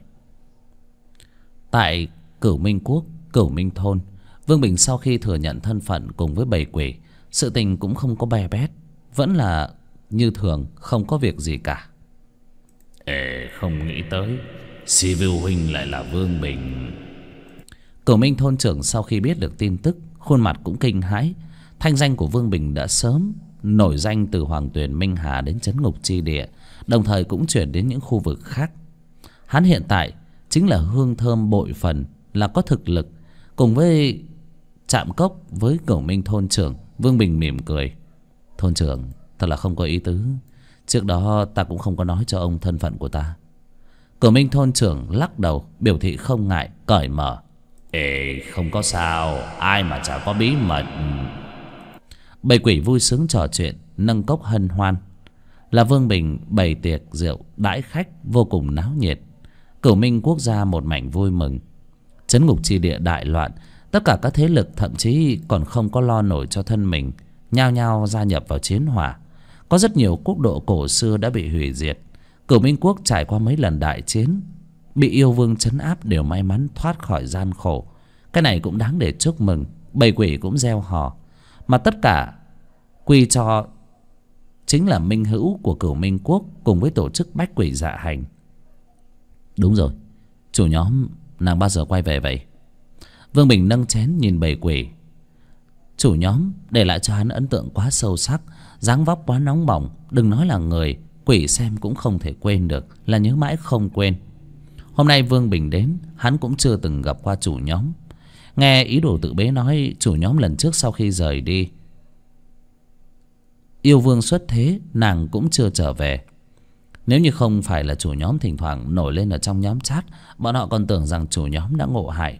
Tại Cửu Minh Quốc, Cửu Minh thôn, Vương Bình sau khi thừa nhận thân phận cùng với bầy quỷ, sự tình cũng không có bè bét, vẫn là như thường, không có việc gì cả. Không nghĩ tới Civil huynh lại là Vương Bình. Cửu Minh thôn trưởng sau khi biết được tin tức, khuôn mặt cũng kinh hãi. Thanh danh của Vương Bình đã sớm nổi danh từ Hoàng Tuyền Minh Hà đến Trấn Ngục Chi Địa, đồng thời cũng chuyển đến những khu vực khác. Hắn hiện tại chính là hương thơm bội phần, là có thực lực. Cùng với chạm cốc với Cửu Minh thôn trưởng, Vương Bình mỉm cười. Thôn trưởng, thật là không có ý tứ. Trước đó ta cũng không có nói cho ông thân phận của ta. Cửu Minh thôn trưởng lắc đầu, biểu thị không ngại, cởi mở. Ê, không có sao, ai mà chả có bí mật. Bầy quỷ vui sướng trò chuyện, nâng cốc hân hoan. Là Vương Bình bày tiệc rượu đãi khách vô cùng náo nhiệt. Cửu Minh quốc gia một mảnh vui mừng. Trấn Ngục Chi Địa đại loạn, tất cả các thế lực thậm chí còn không có lo nổi cho thân mình, nhao nhao gia nhập vào chiến hỏa. Có rất nhiều quốc độ cổ xưa đã bị hủy diệt. Cửu Minh quốc trải qua mấy lần đại chiến, bị yêu vương trấn áp, đều may mắn thoát khỏi gian khổ. Cái này cũng đáng để chúc mừng. Bầy quỷ cũng reo hò, mà tất cả quy cho chính là minh hữu của Cửu Minh quốc cùng với tổ chức Bách Quỷ Dạ Hành. Đúng rồi, chủ nhóm nàng bao giờ quay về vậy? Vương Bình nâng chén nhìn bầy quỷ. Chủ nhóm để lại cho hắn ấn tượng quá sâu sắc, dáng vóc quá nóng bỏng, đừng nói là người, quỷ xem cũng không thể quên được, là nhớ mãi không quên. Hôm nay Vương Bình đến, hắn cũng chưa từng gặp qua chủ nhóm. Nghe Ý Đồ Tự Bế nói chủ nhóm lần trước sau khi rời đi, yêu vương xuất thế, nàng cũng chưa trở về. Nếu như không phải là chủ nhóm thỉnh thoảng nổi lên ở trong nhóm chat, bọn họ còn tưởng rằng chủ nhóm đã ngộ hại.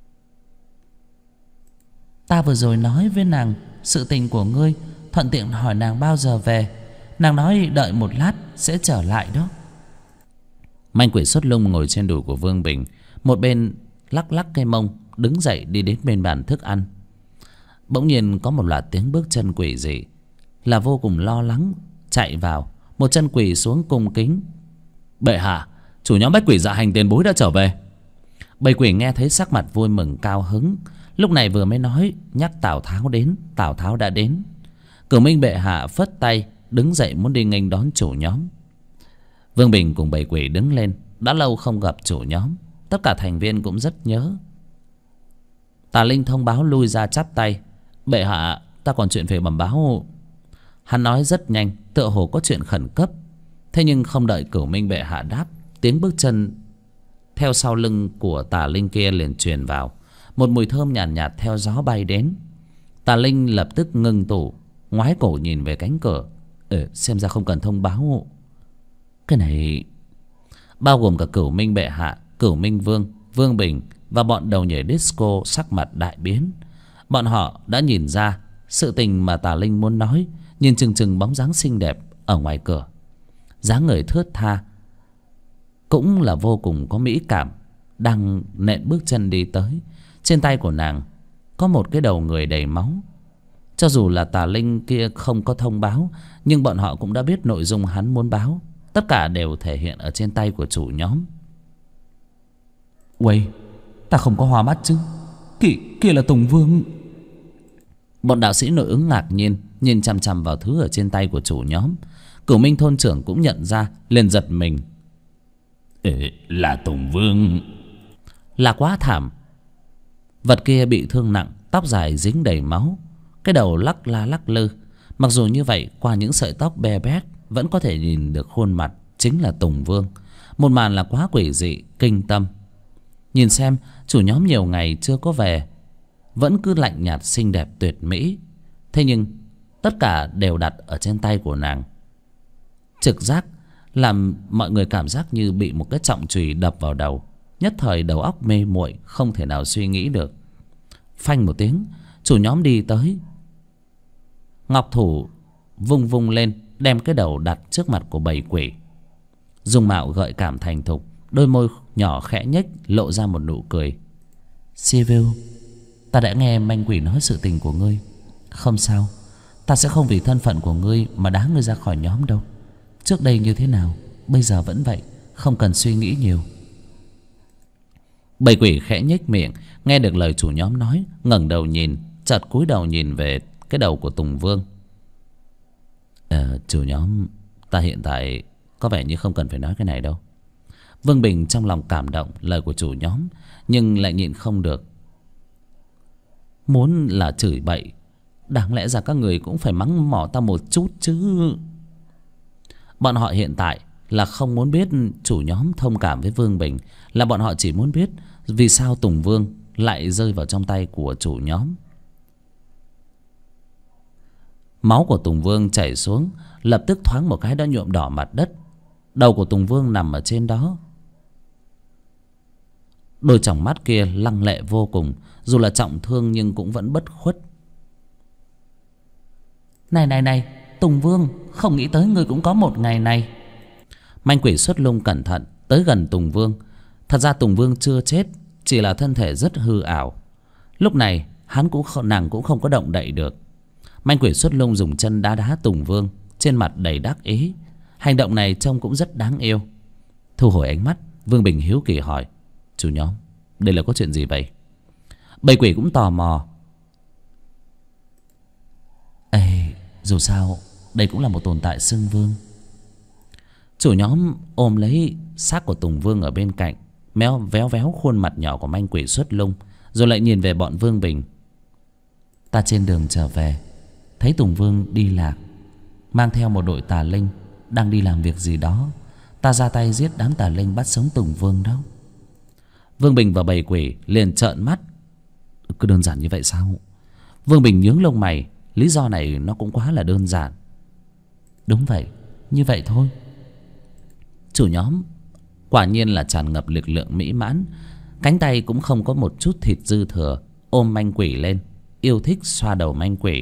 Ta vừa rồi nói với nàng sự tình của ngươi, thuận tiện hỏi nàng bao giờ về. Nàng nói đợi một lát sẽ trở lại đó. Manh quỷ xuất lung ngồi trên đùi của Vương Bình, một bên lắc lắc cây mông, đứng dậy đi đến bên bàn thức ăn. Bỗng nhiên có một loạt tiếng bước chân quỷ dị, là vô cùng lo lắng chạy vào. Một chân quỳ xuống cung kính. Bệ hạ, chủ nhóm Bách Quỷ Dạ Hành tiền bối đã trở về. Bầy quỷ nghe thấy sắc mặt vui mừng cao hứng. Lúc này vừa mới nói nhắc Tào Tháo đến, Tào Tháo đã đến. Cửu Minh bệ hạ phất tay đứng dậy muốn đi nghênh đón chủ nhóm. Vương Bình cùng bầy quỷ đứng lên. Đã lâu không gặp chủ nhóm, tất cả thành viên cũng rất nhớ. Tà Linh thông báo lui ra chắp tay. Bệ hạ, ta còn chuyện về bẩm báo. Hắn nói rất nhanh, tựa hồ có chuyện khẩn cấp. Thế nhưng không đợi Cửu Minh bệ hạ đáp, tiếng bước chân theo sau lưng của Tà Linh kia liền truyền vào. Một mùi thơm nhàn nhạt theo gió bay đến. Tà Linh lập tức ngưng tủ, ngoái cổ nhìn về cánh cửa. Xem ra không cần thông báo. Cái này bao gồm cả Cửu Minh bệ hạ, Cửu Minh vương, Vương Bình và bọn đầu nhảy disco sắc mặt đại biến. Bọn họ đã nhìn ra sự tình mà Tà Linh muốn nói. Nhìn chừng chừng bóng dáng xinh đẹp ở ngoài cửa, dáng người thướt tha, cũng là vô cùng có mỹ cảm, đang nện bước chân đi tới. Trên tay của nàng có một cái đầu người đầy máu. Cho dù là Tà Linh kia không có thông báo, nhưng bọn họ cũng đã biết nội dung hắn muốn báo. Tất cả đều thể hiện ở trên tay của chủ nhóm. Uầy, ta không có hoa mắt chứ? Kia là Tùng Vương. Bọn đạo sĩ nội ứng ngạc nhiên nhìn chằm chằm vào thứ ở trên tay của chủ nhóm. Cửu Minh thôn trưởng cũng nhận ra, liền giật mình. Là Tùng Vương. Là quá thảm. Vật kia bị thương nặng, tóc dài dính đầy máu, cái đầu lắc la lắc lư. Mặc dù như vậy, qua những sợi tóc be bét vẫn có thể nhìn được khuôn mặt, chính là Tùng Vương. Một màn là quá quỷ dị, kinh tâm. Nhìn xem, chủ nhóm nhiều ngày chưa có về, vẫn cứ lạnh nhạt xinh đẹp tuyệt mỹ. Thế nhưng tất cả đều đặt ở trên tay của nàng. Trực giác làm mọi người cảm giác như bị một cái trọng chùy đập vào đầu. Nhất thời đầu óc mê muội, không thể nào suy nghĩ được. Phanh một tiếng, chủ nhóm đi tới, ngọc thủ vung vung lên, đem cái đầu đặt trước mặt của bầy quỷ. Dung mạo gợi cảm thành thục, đôi môi nhỏ khẽ nhếch lộ ra một nụ cười. Siêu, ta đã nghe manh quỷ nói sự tình của ngươi. Không sao, ta sẽ không vì thân phận của ngươi mà đá ngươi ra khỏi nhóm đâu. Trước đây như thế nào, bây giờ vẫn vậy, không cần suy nghĩ nhiều. Bầy quỷ khẽ nhếch miệng, nghe được lời chủ nhóm nói, ngẩng đầu nhìn, chợt cúi đầu nhìn về cái đầu của Tùng Vương. Chủ nhóm, ta hiện tại có vẻ như không cần phải nói cái này đâu. Vương Bình trong lòng cảm động lời của chủ nhóm, nhưng lại nhịn không được, muốn là chửi bậy Đáng lẽ ra các người cũng phải mắng mỏ ta một chút chứ. Bọn họ hiện tại là không muốn biết chủ nhóm thông cảm với Vương Bình, là bọn họ chỉ muốn biết vì sao Tùng Vương lại rơi vào trong tay của chủ nhóm. Máu của Tùng Vương chảy xuống, lập tức thoáng một cái đã nhuộm đỏ mặt đất. Đầu của Tùng Vương nằm ở trên đó. Đôi tròng mắt kia lăng lệ vô cùng, dù là trọng thương nhưng cũng vẫn bất khuất. Này, Tùng Vương, không nghĩ tới ngươi cũng có một ngày này. Manh quỷ Xuất Lung cẩn thận tới gần Tùng Vương. Thật ra Tùng Vương chưa chết, chỉ là thân thể rất hư ảo. Lúc này nàng cũng không có động đậy được. Manh quỷ Xuất Lung dùng chân đá đá Tùng Vương, trên mặt đầy đắc ý. Hành động này trông cũng rất đáng yêu. Thu hồi ánh mắt, Vương Bình hiếu kỳ hỏi: chủ nhóm, đây là có chuyện gì vậy? Bầy quỷ cũng tò mò. Ê, dù sao đây cũng là một tồn tại xưng vương. Chủ nhóm ôm lấy xác của Tùng Vương ở bên cạnh, véo véo khuôn mặt nhỏ của manh quỷ Xuất Lung, rồi lại nhìn về bọn Vương Bình. Ta trên đường trở về, thấy Tùng Vương đi lạc, mang theo một đội tà linh đang đi làm việc gì đó. Ta ra tay giết đám tà linh, bắt sống Tùng Vương đó. Vương Bình và bầy quỷ liền trợn mắt. Cứ đơn giản như vậy sao? Vương Bình nhướng lông mày. Lý do này nó cũng quá là đơn giản. Đúng vậy, như vậy thôi. Chủ nhóm quả nhiên là tràn ngập lực lượng mỹ mãn, cánh tay cũng không có một chút thịt dư thừa, ôm manh quỷ lên, yêu thích xoa đầu manh quỷ.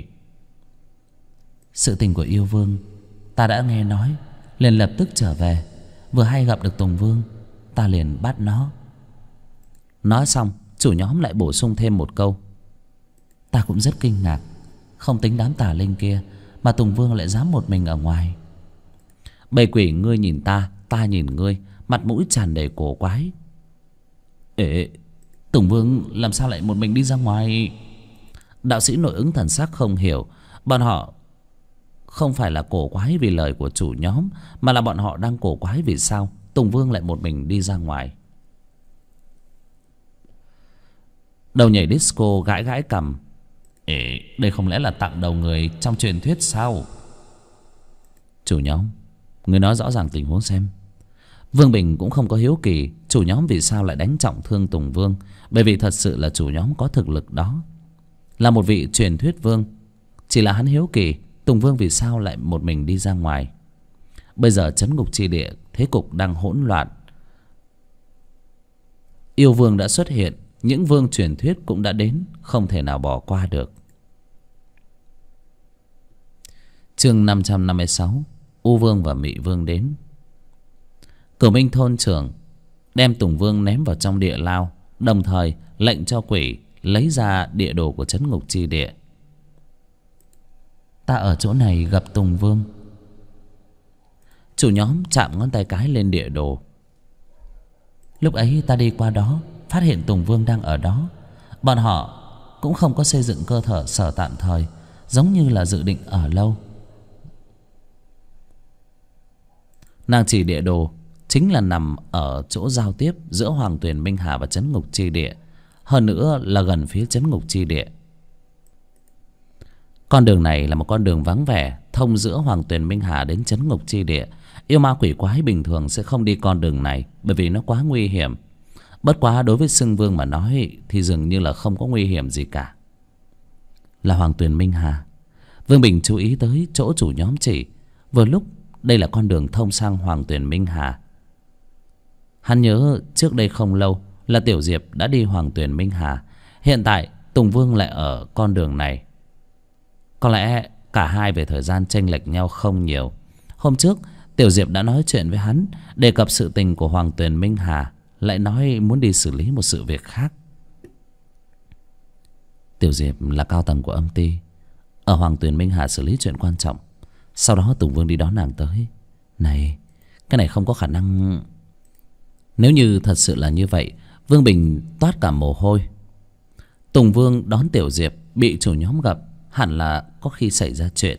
Sự tình của yêu vương ta đã nghe nói, liền lập tức trở về. Vừa hay gặp được Tùng Vương, ta liền bắt nó. Nói xong, chủ nhóm lại bổ sung thêm một câu: ta cũng rất kinh ngạc, không tính đám tà linh kia mà Tùng Vương lại dám một mình ở ngoài. Bầy quỷ ngươi nhìn ta, ta nhìn ngươi, mặt mũi tràn đầy cổ quái. Ê, Tùng Vương làm sao lại một mình đi ra ngoài? Đạo sĩ nội ứng thần sắc không hiểu. Bọn họ không phải là cổ quái vì lời của chủ nhóm, mà là bọn họ đang cổ quái vì sao Tùng Vương lại một mình đi ra ngoài. Đầu nhảy disco gãi gãi cằm. Ê, đây không lẽ là tặng đầu người trong truyền thuyết sao? Chủ nhóm, người nói rõ ràng tình huống xem. Vương Bình cũng không có hiếu kỳ chủ nhóm vì sao lại đánh trọng thương Tùng Vương, bởi vì thật sự là chủ nhóm có thực lực đó, là một vị truyền thuyết vương. Chỉ là hắn hiếu kỳ Tùng Vương vì sao lại một mình đi ra ngoài. Bây giờ trấn ngục chi địa thế cục đang hỗn loạn. Yêu vương đã xuất hiện, những vương truyền thuyết cũng đã đến, không thể nào bỏ qua được. Chương 556: U Vương và Mị Vương đến. Cửu Minh thôn trưởng đem Tùng Vương ném vào trong địa lao, đồng thời lệnh cho quỷ lấy ra địa đồ của trấn ngục chi địa. Ta ở chỗ này gặp Tùng Vương. Chủ nhóm chạm ngón tay cái lên địa đồ. Lúc ấy ta đi qua đó, phát hiện Tùng Vương đang ở đó. Bọn họ cũng không có xây dựng cơ sở tạm thời, giống như là dự định ở lâu. Nàng chỉ địa đồ chính là nằm ở chỗ giao tiếp giữa Hoàng Tuyền Minh Hà và trấn ngục chi địa, hơn nữa là gần phía trấn ngục chi địa. Con đường này là một con đường vắng vẻ, thông giữa Hoàng Tuyền Minh Hà đến trấn ngục chi địa. Yêu ma quỷ quái bình thường sẽ không đi con đường này, bởi vì nó quá nguy hiểm. Bất quá đối với xưng vương mà nói thì dường như là không có nguy hiểm gì cả. Là Hoàng Tuyền Minh Hà. Vương Bình chú ý tới chỗ chủ nhóm chỉ. Vừa lúc đây là con đường thông sang Hoàng Tuyền Minh Hà. Hắn nhớ trước đây không lâu là Tiểu Diệp đã đi Hoàng Tuyền Minh Hà. Hiện tại Tùng Vương lại ở con đường này. Có lẽ cả hai về thời gian chênh lệch nhau không nhiều. Hôm trước Tiểu Diệp đã nói chuyện với hắn, đề cập sự tình của Hoàng Tuyền Minh Hà, lại nói muốn đi xử lý một sự việc khác. Tiểu Diệp là cao tầng của âm ty, ở Hoàng Tuyền Minh Hà xử lý chuyện quan trọng. Sau đó Tùng Vương đi đón nàng tới. Này, cái này không có khả năng. Nếu như thật sự là như vậy, Vương Bình toát cả mồ hôi. Tùng Vương đón Tiểu Diệp bị chủ nhóm gặp, hẳn là có khi xảy ra chuyện.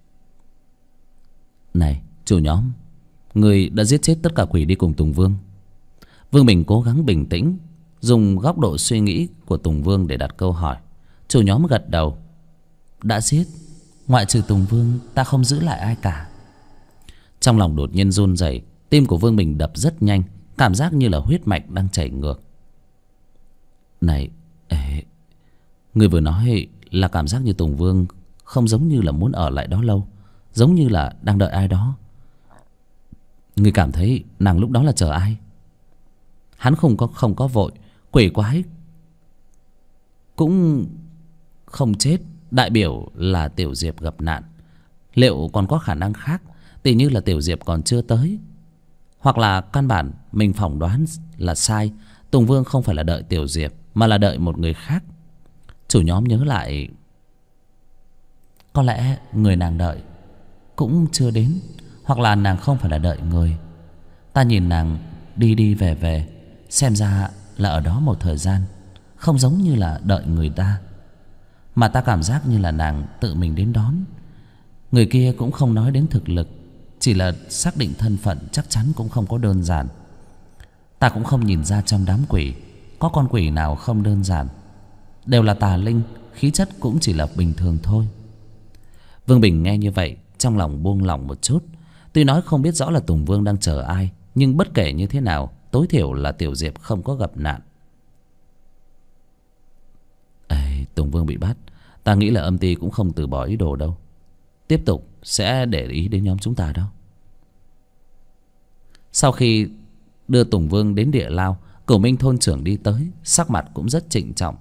Này chủ nhóm, người đã giết chết tất cả quỷ đi cùng Tùng Vương. Vương Bình cố gắng bình tĩnh, dùng góc độ suy nghĩ của Tùng Vương để đặt câu hỏi. Chủ nhóm gật đầu. đã giết. Ngoại trừ Tùng Vương, ta không giữ lại ai cả. Trong lòng đột nhiên run rẩy, tim của Vương Bình đập rất nhanh, cảm giác như là huyết mạch đang chảy ngược. Này, người vừa nói là cảm giác như Tùng Vương không giống như là muốn ở lại đó lâu, giống như là đang đợi ai đó. Người cảm thấy nàng lúc đó là chờ ai? Hắn không có vội. Quỷ quái cũng không chết, đại biểu là Tiểu Diệp gặp nạn. Liệu còn có khả năng khác, tỉ như là Tiểu Diệp còn chưa tới, hoặc là căn bản mình phỏng đoán là sai. Tùng Vương không phải là đợi Tiểu Diệp, mà là đợi một người khác. Chủ nhóm nhớ lại, có lẽ người nàng đợi cũng chưa đến, hoặc là nàng không phải là đợi người. Ta nhìn nàng đi đi về về, xem ra là ở đó một thời gian, không giống như là đợi người ta. Mà ta cảm giác như là nàng tự mình đến đón. Người kia cũng không nói đến thực lực, chỉ là xác định thân phận chắc chắn cũng không có đơn giản. Ta cũng không nhìn ra trong đám quỷ có con quỷ nào không đơn giản. Đều là tà linh, khí chất cũng chỉ là bình thường thôi. Vương Bình nghe như vậy, trong lòng buông lỏng một chút. Tuy nói không biết rõ là Tùng Vương đang chờ ai, nhưng bất kể như thế nào, tối thiểu là Tiểu Diệp không có gặp nạn. Tùng Vương bị bắt, ta nghĩ là âm ty cũng không từ bỏ ý đồ đâu, tiếp tục sẽ để ý đến nhóm chúng ta đâu. Sau khi đưa Tùng Vương đến địa lao, Cửu Minh thôn trưởng đi tới, sắc mặt cũng rất trịnh trọng.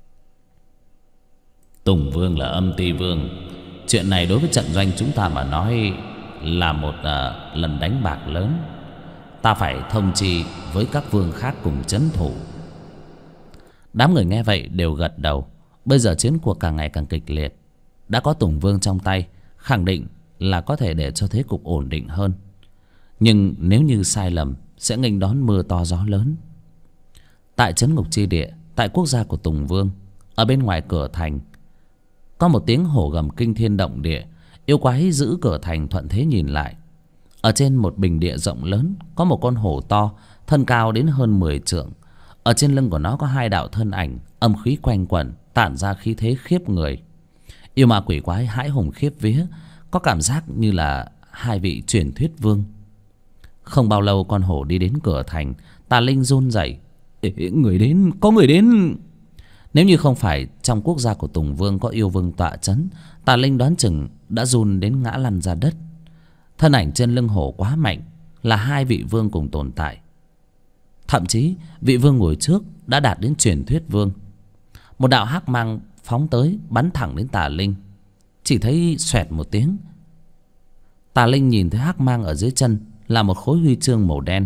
Tùng Vương là âm ty vương, chuyện này đối với trận doanh chúng ta mà nói là một lần đánh bạc lớn. Ta phải thông chi với các vương khác cùng trấn thủ. Đám người nghe vậy đều gật đầu. Bây giờ chiến cuộc càng ngày càng kịch liệt, đã có Tùng Vương trong tay, khẳng định là có thể để cho thế cục ổn định hơn. Nhưng nếu như sai lầm, sẽ nghênh đón mưa to gió lớn. Tại trấn ngục chi địa, tại quốc gia của Tùng Vương, ở bên ngoài cửa thành có một tiếng hổ gầm kinh thiên động địa. Yêu quái giữ cửa thành thuận thế nhìn lại. Ở trên một bình địa rộng lớn, có một con hổ to, thân cao đến hơn 10 trượng. Ở trên lưng của nó có hai đạo thân ảnh, âm khí quanh quẩn, tản ra khí thế khiếp người. Yêu ma quỷ quái hãi hùng khiếp vía, có cảm giác như là hai vị truyền thuyết vương. Không bao lâu con hổ đi đến cửa thành, tà linh run rẩy. Người đến, có người đến. Nếu như không phải trong quốc gia của Tùng Vương có yêu vương tọa trấn, tà linh đoán chừng đã run đến ngã lăn ra đất. Thân ảnh trên lưng hổ quá mạnh, là hai vị vương cùng tồn tại. Thậm chí vị vương ngồi trước đã đạt đến truyền thuyết vương. Một đạo hắc mang phóng tới, bắn thẳng đến tà linh. Chỉ thấy xoẹt một tiếng, tà linh nhìn thấy hắc mang ở dưới chân là một khối huy chương màu đen.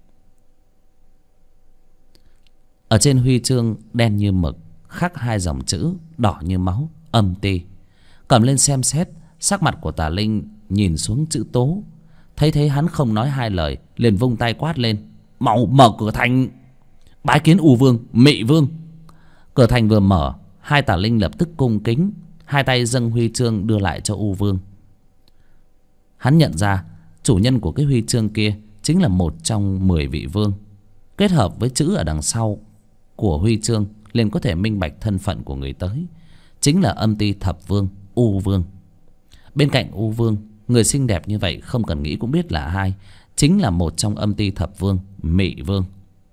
Ở trên huy chương đen như mực, khắc hai dòng chữ đỏ như máu, âm ty. Cầm lên xem xét, sắc mặt của tà linh nhìn xuống chữ tố. Thấy hắn không nói hai lời, liền vung tay quát lên: mau mở cửa thành, bái kiến U Vương, Mị Vương. Cửa thành vừa mở, hai tà linh lập tức cung kính, hai tay dâng huy chương đưa lại cho U Vương. Hắn nhận ra chủ nhân của cái huy chương kia chính là một trong 10 vị vương. Kết hợp với chữ ở đằng sau của huy chương, liền có thể minh bạch thân phận của người tới, chính là âm ty thập vương U Vương. Bên cạnh U Vương, người xinh đẹp như vậy không cần nghĩ cũng biết là ai, chính là một trong âm ty thập vương, Mị Vương.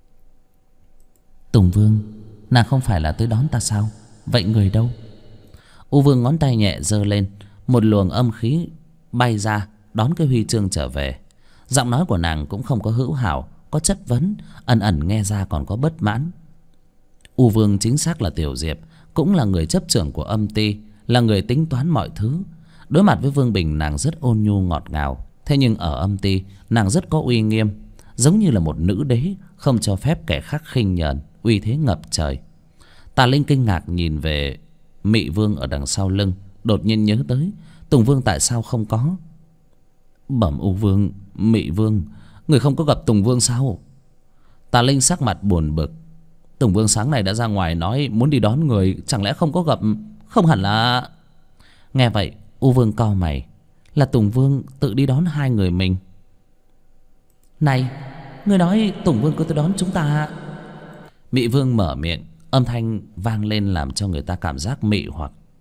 Tùng Vương, nàng không phải là tới đón ta sao? Vậy người đâu? U Vương ngón tay nhẹ giơ lên, một luồng âm khí bay ra đón cái huy chương trở về. Giọng nói của nàng cũng không có hữu hảo, có chất vấn, ẩn ẩn nghe ra còn có bất mãn. U Vương chính xác là Tiểu Diệp, cũng là người chấp trưởng của âm ty, là người tính toán mọi thứ. Đối mặt với Vương Bình, nàng rất ôn nhu ngọt ngào. Thế nhưng ở âm ty, nàng rất có uy nghiêm, giống như là một nữ đế, không cho phép kẻ khác khinh nhờn, uy thế ngập trời. Tà linh kinh ngạc nhìn về Mị Vương ở đằng sau lưng, đột nhiên nhớ tới Tùng Vương tại sao không có. Bẩm U Vương, Mị Vương, người không có gặp Tùng Vương sao? Tà linh sắc mặt buồn bực. Tùng Vương sáng nay đã ra ngoài nói muốn đi đón người, chẳng lẽ không có gặp? Không hẳn là... Nghe vậy U Vương cau mày. Là Tùng Vương tự đi đón hai người mình. Này, người nói Tùng Vương có tới đón chúng ta? Mị Vương mở miệng, âm thanh vang lên làm cho người ta cảm giác mị hoặc.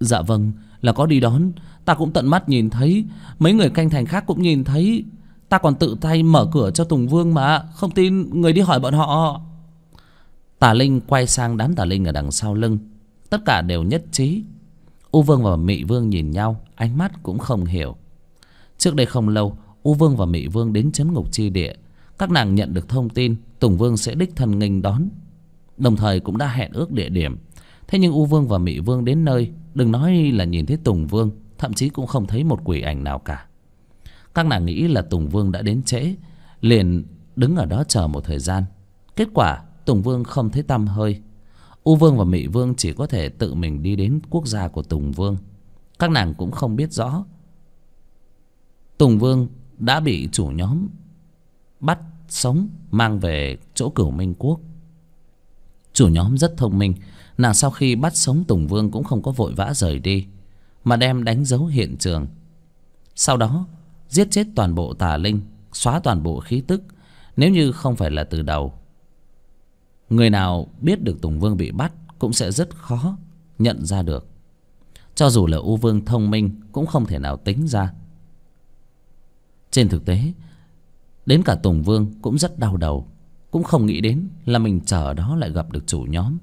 Dạ vâng, là có đi đón. Ta cũng tận mắt nhìn thấy, mấy người canh thành khác cũng nhìn thấy. Ta còn tự tay mở cửa cho Tùng Vương mà. Không tin người đi hỏi bọn họ. Tà Linh quay sang đám Tà Linh ở đằng sau lưng. Tất cả đều nhất trí. U Vương và Mị Vương nhìn nhau, ánh mắt cũng không hiểu. Trước đây không lâu, U Vương và Mị Vương đến trấn Ngục Chi Địa. Các nàng nhận được thông tin Tùng Vương sẽ đích thân nghênh đón, đồng thời cũng đã hẹn ước địa điểm. Thế nhưng U Vương và Mị Vương đến nơi, đừng nói là nhìn thấy Tùng Vương, thậm chí cũng không thấy một quỷ ảnh nào cả. Các nàng nghĩ là Tùng Vương đã đến trễ, liền đứng ở đó chờ một thời gian. Kết quả Tùng Vương không thấy tăm hơi. U Vương và Mị Vương chỉ có thể tự mình đi đến quốc gia của Tùng Vương. Các nàng cũng không biết rõ Tùng Vương đã bị chủ nhóm bắt sống mang về chỗ Cửu Minh Quốc. Chủ nhóm rất thông minh. Nàng sau khi bắt sống Tùng Vương cũng không có vội vã rời đi, mà đem đánh dấu hiện trường. Sau đó giết chết toàn bộ tà linh, xóa toàn bộ khí tức. Nếu như không phải là từ đầu, người nào biết được Tùng Vương bị bắt cũng sẽ rất khó nhận ra được. Cho dù là U Vương thông minh cũng không thể nào tính ra. Trên thực tế, đến cả Tùng Vương cũng rất đau đầu, cũng không nghĩ đến là mình chờ ở đó lại gặp được chủ nhóm.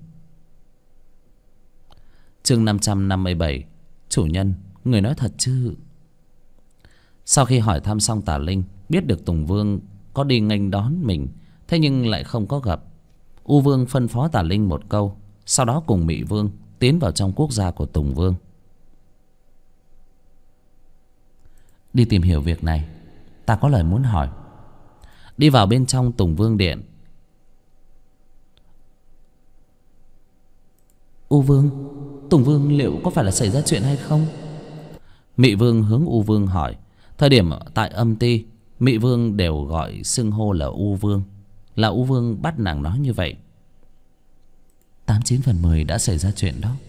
Chương 557. Chủ nhân, người nói thật chứ? Sau khi hỏi thăm xong Tà Linh, biết được Tùng Vương có đi nghênh đón mình, thế nhưng lại không có gặp. U Vương phân phó Tà Linh một câu, sau đó cùng Mị Vương tiến vào trong quốc gia của Tùng Vương. Đi tìm hiểu việc này, ta có lời muốn hỏi. Đi vào bên trong Tùng Vương điện. U Vương, Tùng Vương liệu có phải là xảy ra chuyện hay không? Mị Vương hướng U Vương hỏi. Thời điểm tại âm ty, Mị Vương đều gọi xưng hô là U Vương. Là U Vương bắt nàng nói như vậy. 89/10 đã xảy ra chuyện đó.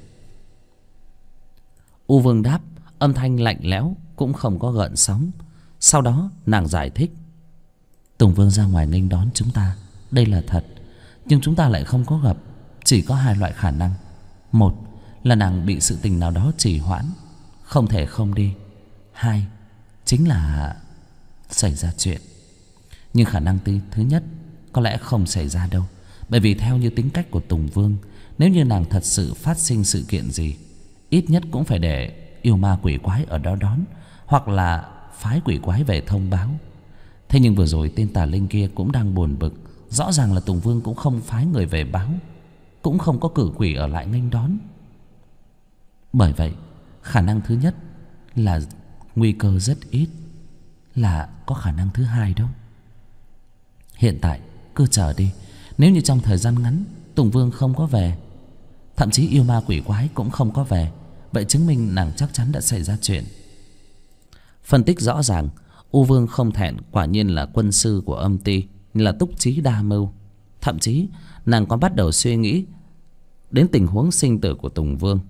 U Vương đáp, âm thanh lạnh lẽo, cũng không có gợn sóng. Sau đó nàng giải thích. Tùng Vương ra ngoài nghênh đón chúng ta, đây là thật. Nhưng chúng ta lại không có gặp. Chỉ có hai loại khả năng. Một là nàng bị sự tình nào đó trì hoãn, không thể không đi. Hai chính là xảy ra chuyện. Nhưng khả năng thứ nhất có lẽ không xảy ra đâu. Bởi vì theo như tính cách của Tùng Vương, nếu như nàng thật sự phát sinh sự kiện gì, ít nhất cũng phải để yêu ma quỷ quái ở đó đón, hoặc là phái quỷ quái về thông báo. Thế nhưng vừa rồi tên Tà Linh kia cũng đang buồn bực. Rõ ràng là Tùng Vương cũng không phái người về báo, cũng không có cử quỷ ở lại nghênh đón. Bởi vậy khả năng thứ nhất là nguy cơ rất ít, là có khả năng thứ hai đâu. Hiện tại cứ chờ đi. Nếu như trong thời gian ngắn Tùng Vương không có về, thậm chí yêu ma quỷ quái cũng không có về, vậy chứng minh nàng chắc chắn đã xảy ra chuyện. Phân tích rõ ràng, U Vương không thẹn quả nhiên là quân sư của âm ty, là túc trí đa mưu. Thậm chí nàng còn bắt đầu suy nghĩ đến tình huống sinh tử của Tùng Vương.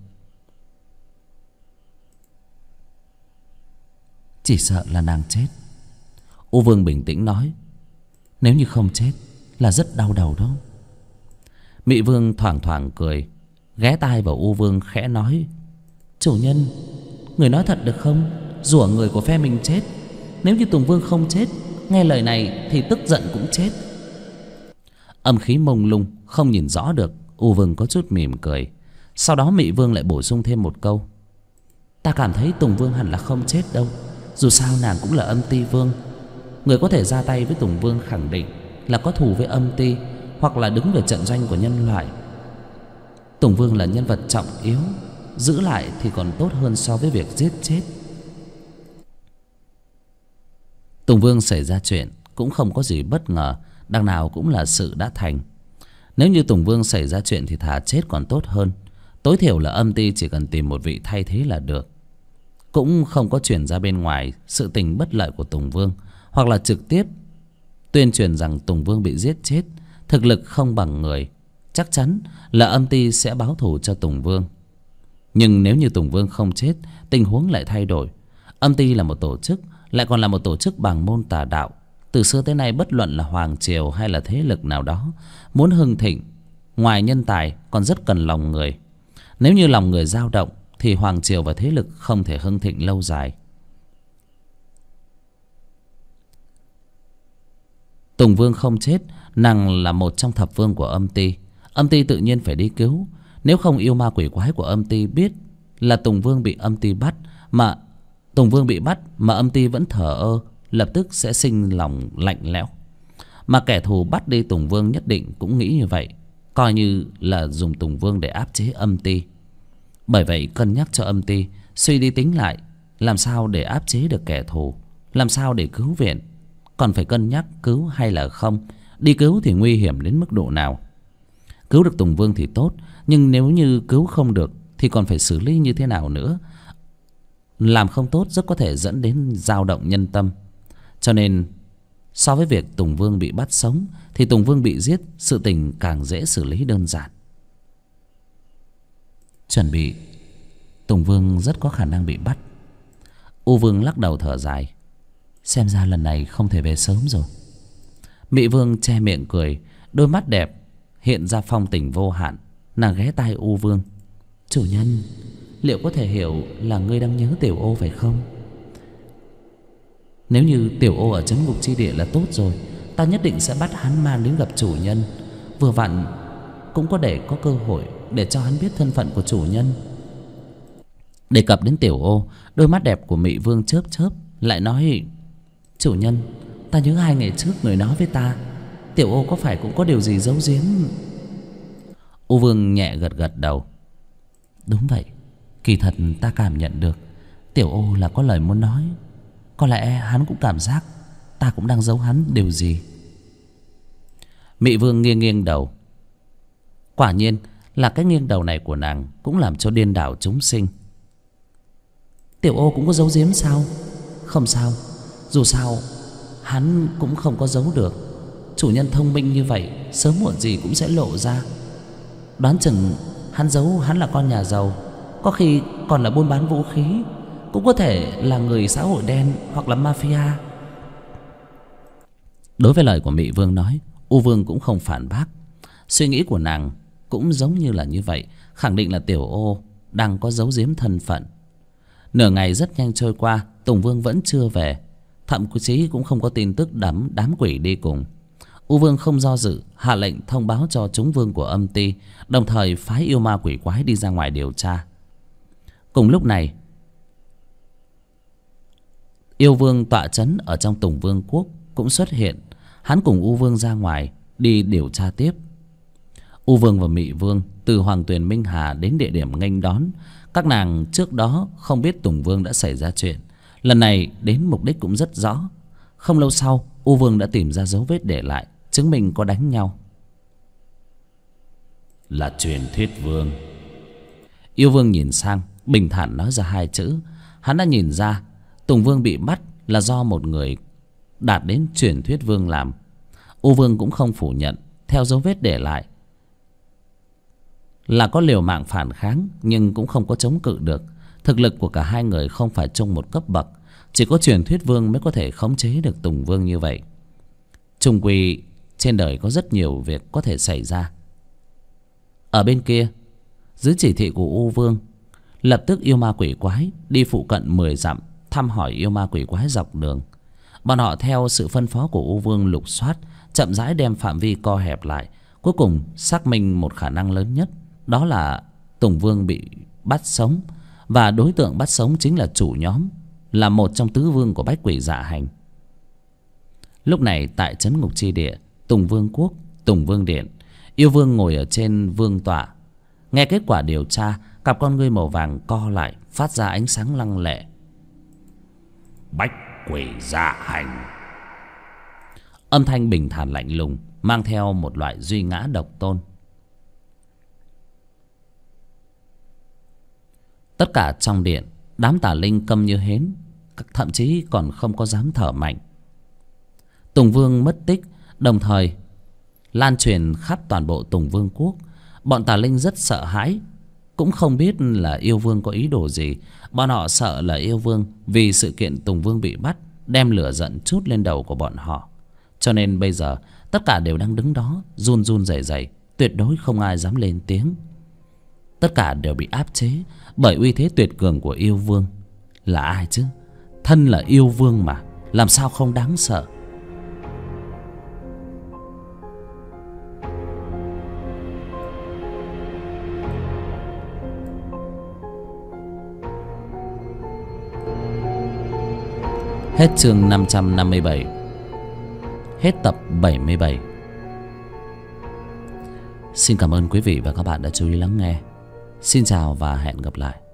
Chỉ sợ là nàng chết. U Vương bình tĩnh nói. Nếu như không chết là rất đau đầu đó. Mị Vương thoảng thoảng cười, ghé tai vào U Vương khẽ nói. Chủ nhân, người nói thật được không? Rủa người của phe mình chết. Nếu như Tùng Vương không chết, nghe lời này thì tức giận cũng chết. Âm khí mông lung, không nhìn rõ được. U Vương có chút mỉm cười. Sau đó Mị Vương lại bổ sung thêm một câu. Ta cảm thấy Tùng Vương hẳn là không chết đâu. Dù sao nàng cũng là âm ty vương. Người có thể ra tay với Tùng Vương khẳng định là có thù với âm ty, hoặc là đứng về trận doanh của nhân loại. Tùng Vương là nhân vật trọng yếu, giữ lại thì còn tốt hơn so với việc giết chết. Tùng Vương xảy ra chuyện cũng không có gì bất ngờ, đằng nào cũng là sự đã thành. Nếu như Tùng Vương xảy ra chuyện thì thà chết còn tốt hơn. Tối thiểu là âm ty chỉ cần tìm một vị thay thế là được. Cũng không có truyền ra bên ngoài sự tình bất lợi của Tùng Vương, hoặc là trực tiếp tuyên truyền rằng Tùng Vương bị giết chết, thực lực không bằng người. Chắc chắn là âm ty sẽ báo thù cho Tùng Vương. Nhưng nếu như Tùng Vương không chết, tình huống lại thay đổi. Âm ty là một tổ chức, lại còn là một tổ chức bàng môn tà đạo. Từ xưa tới nay, bất luận là hoàng triều hay là thế lực nào đó muốn hưng thịnh, ngoài nhân tài còn rất cần lòng người. Nếu như lòng người dao động thì hoàng triều và thế lực không thể hưng thịnh lâu dài. Tùng Vương không chết, nàng là một trong thập vương của Âm Ty. Âm Ty tự nhiên phải đi cứu. Nếu không yêu ma quỷ quái của Âm Ty biết là Tùng Vương bị Âm Ty bắt mà Âm Ty vẫn thờ ơ, lập tức sẽ sinh lòng lạnh lẽo. Mà kẻ thù bắt đi Tùng Vương nhất định cũng nghĩ như vậy, coi như là dùng Tùng Vương để áp chế Âm Ty. Bởi vậy cân nhắc cho Âm Ty, suy đi tính lại, làm sao để áp chế được kẻ thù, làm sao để cứu viện, còn phải cân nhắc cứu hay là không. Đi cứu thì nguy hiểm đến mức độ nào. Cứu được Tùng Vương thì tốt, nhưng nếu như cứu không được thì còn phải xử lý như thế nào nữa. Làm không tốt rất có thể dẫn đến dao động nhân tâm. Cho nên so với việc Tùng Vương bị bắt sống thì Tùng Vương bị giết, sự tình càng dễ xử lý đơn giản. Chuẩn bị, Tùng Vương rất có khả năng bị bắt. U Vương lắc đầu thở dài, xem ra lần này không thể về sớm rồi. Mị Vương che miệng cười, đôi mắt đẹp hiện ra phong tình vô hạn. Nàng ghé tai U Vương, chủ nhân, liệu có thể hiểu là ngươi đang nhớ Tiểu Ô phải không? Nếu như Tiểu Ô ở trấn ngục chi địa là tốt rồi, ta nhất định sẽ bắt hắn mang đến gặp chủ nhân. Vừa vặn cũng có cơ hội để cho hắn biết thân phận của chủ nhân. Đề cập đến Tiểu Ô, đôi mắt đẹp của Mị Vương chớp chớp, lại nói, chủ nhân, ta nhớ 2 ngày trước người nói với ta, Tiểu Ô có phải cũng có điều gì giấu giếm? U Vương nhẹ gật gật đầu, đúng vậy, kỳ thật ta cảm nhận được Tiểu Ô là có lời muốn nói. Có lẽ hắn cũng cảm giác ta cũng đang giấu hắn điều gì. Mị Vương nghiêng nghiêng đầu. Quả nhiên là cái nghiêng đầu này của nàng cũng làm cho điên đảo chúng sinh. Tiểu Ô cũng có giấu giếm sao? Không sao, dù sao hắn cũng không có giấu được. Chủ nhân thông minh như vậy, sớm muộn gì cũng sẽ lộ ra. Đoán chừng hắn giấu hắn là con nhà giàu, có khi còn là buôn bán vũ khí, cũng có thể là người xã hội đen hoặc là mafia. Đối với lời của Mị Vương nói, U Vương cũng không phản bác. Suy nghĩ của nàng cũng giống như là như vậy, khẳng định là Tiểu Ô đang có giấu giếm thân phận. Nửa ngày rất nhanh trôi qua, Tùng Vương vẫn chưa về, thậm chí cũng không có tin tức đám quỷ đi cùng. U Vương không do dự, hạ lệnh thông báo cho chúng vương của Âm Ty, đồng thời phái yêu ma quỷ quái đi ra ngoài điều tra. Cùng lúc này, yêu vương tọa trấn ở trong Tùng Vương quốc cũng xuất hiện. Hắn cùng U Vương ra ngoài đi điều tra tiếp. U Vương và Mị Vương từ Hoàng Tuyền Minh Hà đến địa điểm nghênh đón. Các nàng trước đó không biết Tùng Vương đã xảy ra chuyện, lần này đến mục đích cũng rất rõ. Không lâu sau, U Vương đã tìm ra dấu vết để lại, chứng minh có đánh nhau. Là truyền thuyết vương. Yêu Vương nhìn sang, bình thản nói ra 2 chữ. Hắn đã nhìn ra Tùng Vương bị bắt là do một người đạt đến truyền thuyết vương làm. U Vương cũng không phủ nhận, theo dấu vết để lại là có liều mạng phản kháng, nhưng cũng không có chống cự được. Thực lực của cả hai người không phải chung một cấp bậc, chỉ có truyền thuyết vương mới có thể khống chế được Tùng Vương như vậy. Chung quy trên đời có rất nhiều việc có thể xảy ra. Ở bên kia, dưới chỉ thị của U Vương, lập tức yêu ma quỷ quái đi phụ cận 10 dặm thăm hỏi yêu ma quỷ quái dọc đường. Bọn họ theo sự phân phó của U Vương lục soát, chậm rãi đem phạm vi co hẹp lại, cuối cùng xác minh một khả năng lớn nhất, đó là Tùng Vương bị bắt sống, và đối tượng bắt sống chính là chủ nhóm, là một trong tứ vương của Bách Quỷ Dạ Hành. Lúc này tại trấn ngục chi địa, Tùng Vương quốc, Tùng Vương điện, yêu vương ngồi ở trên vương tọa. Nghe kết quả điều tra, cặp con ngươi màu vàng co lại, phát ra ánh sáng lăng lệ. Bách Quỷ Dạ Hành. Âm thanh bình thản lạnh lùng, mang theo một loại duy ngã độc tôn. Tất cả trong điện, đám tà linh câm như hến, thậm chí còn không có dám thở mạnh. Tùng Vương mất tích, đồng thời lan truyền khắp toàn bộ Tùng Vương quốc. Bọn tà linh rất sợ hãi, cũng không biết là yêu vương có ý đồ gì. Bọn họ sợ là yêu vương vì sự kiện Tùng Vương bị bắt đem lửa giận trút lên đầu của bọn họ. Cho nên bây giờ tất cả đều đang đứng đó run run rẩy rẩy, tuyệt đối không ai dám lên tiếng. tất cả đều bị áp chế bởi uy thế tuyệt cường của yêu vương. Là ai chứ? Thân là yêu vương mà, làm sao không đáng sợ. Hết chương 557. Hết tập 77. Xin cảm ơn quý vị và các bạn đã chú ý lắng nghe. Xin chào và hẹn gặp lại.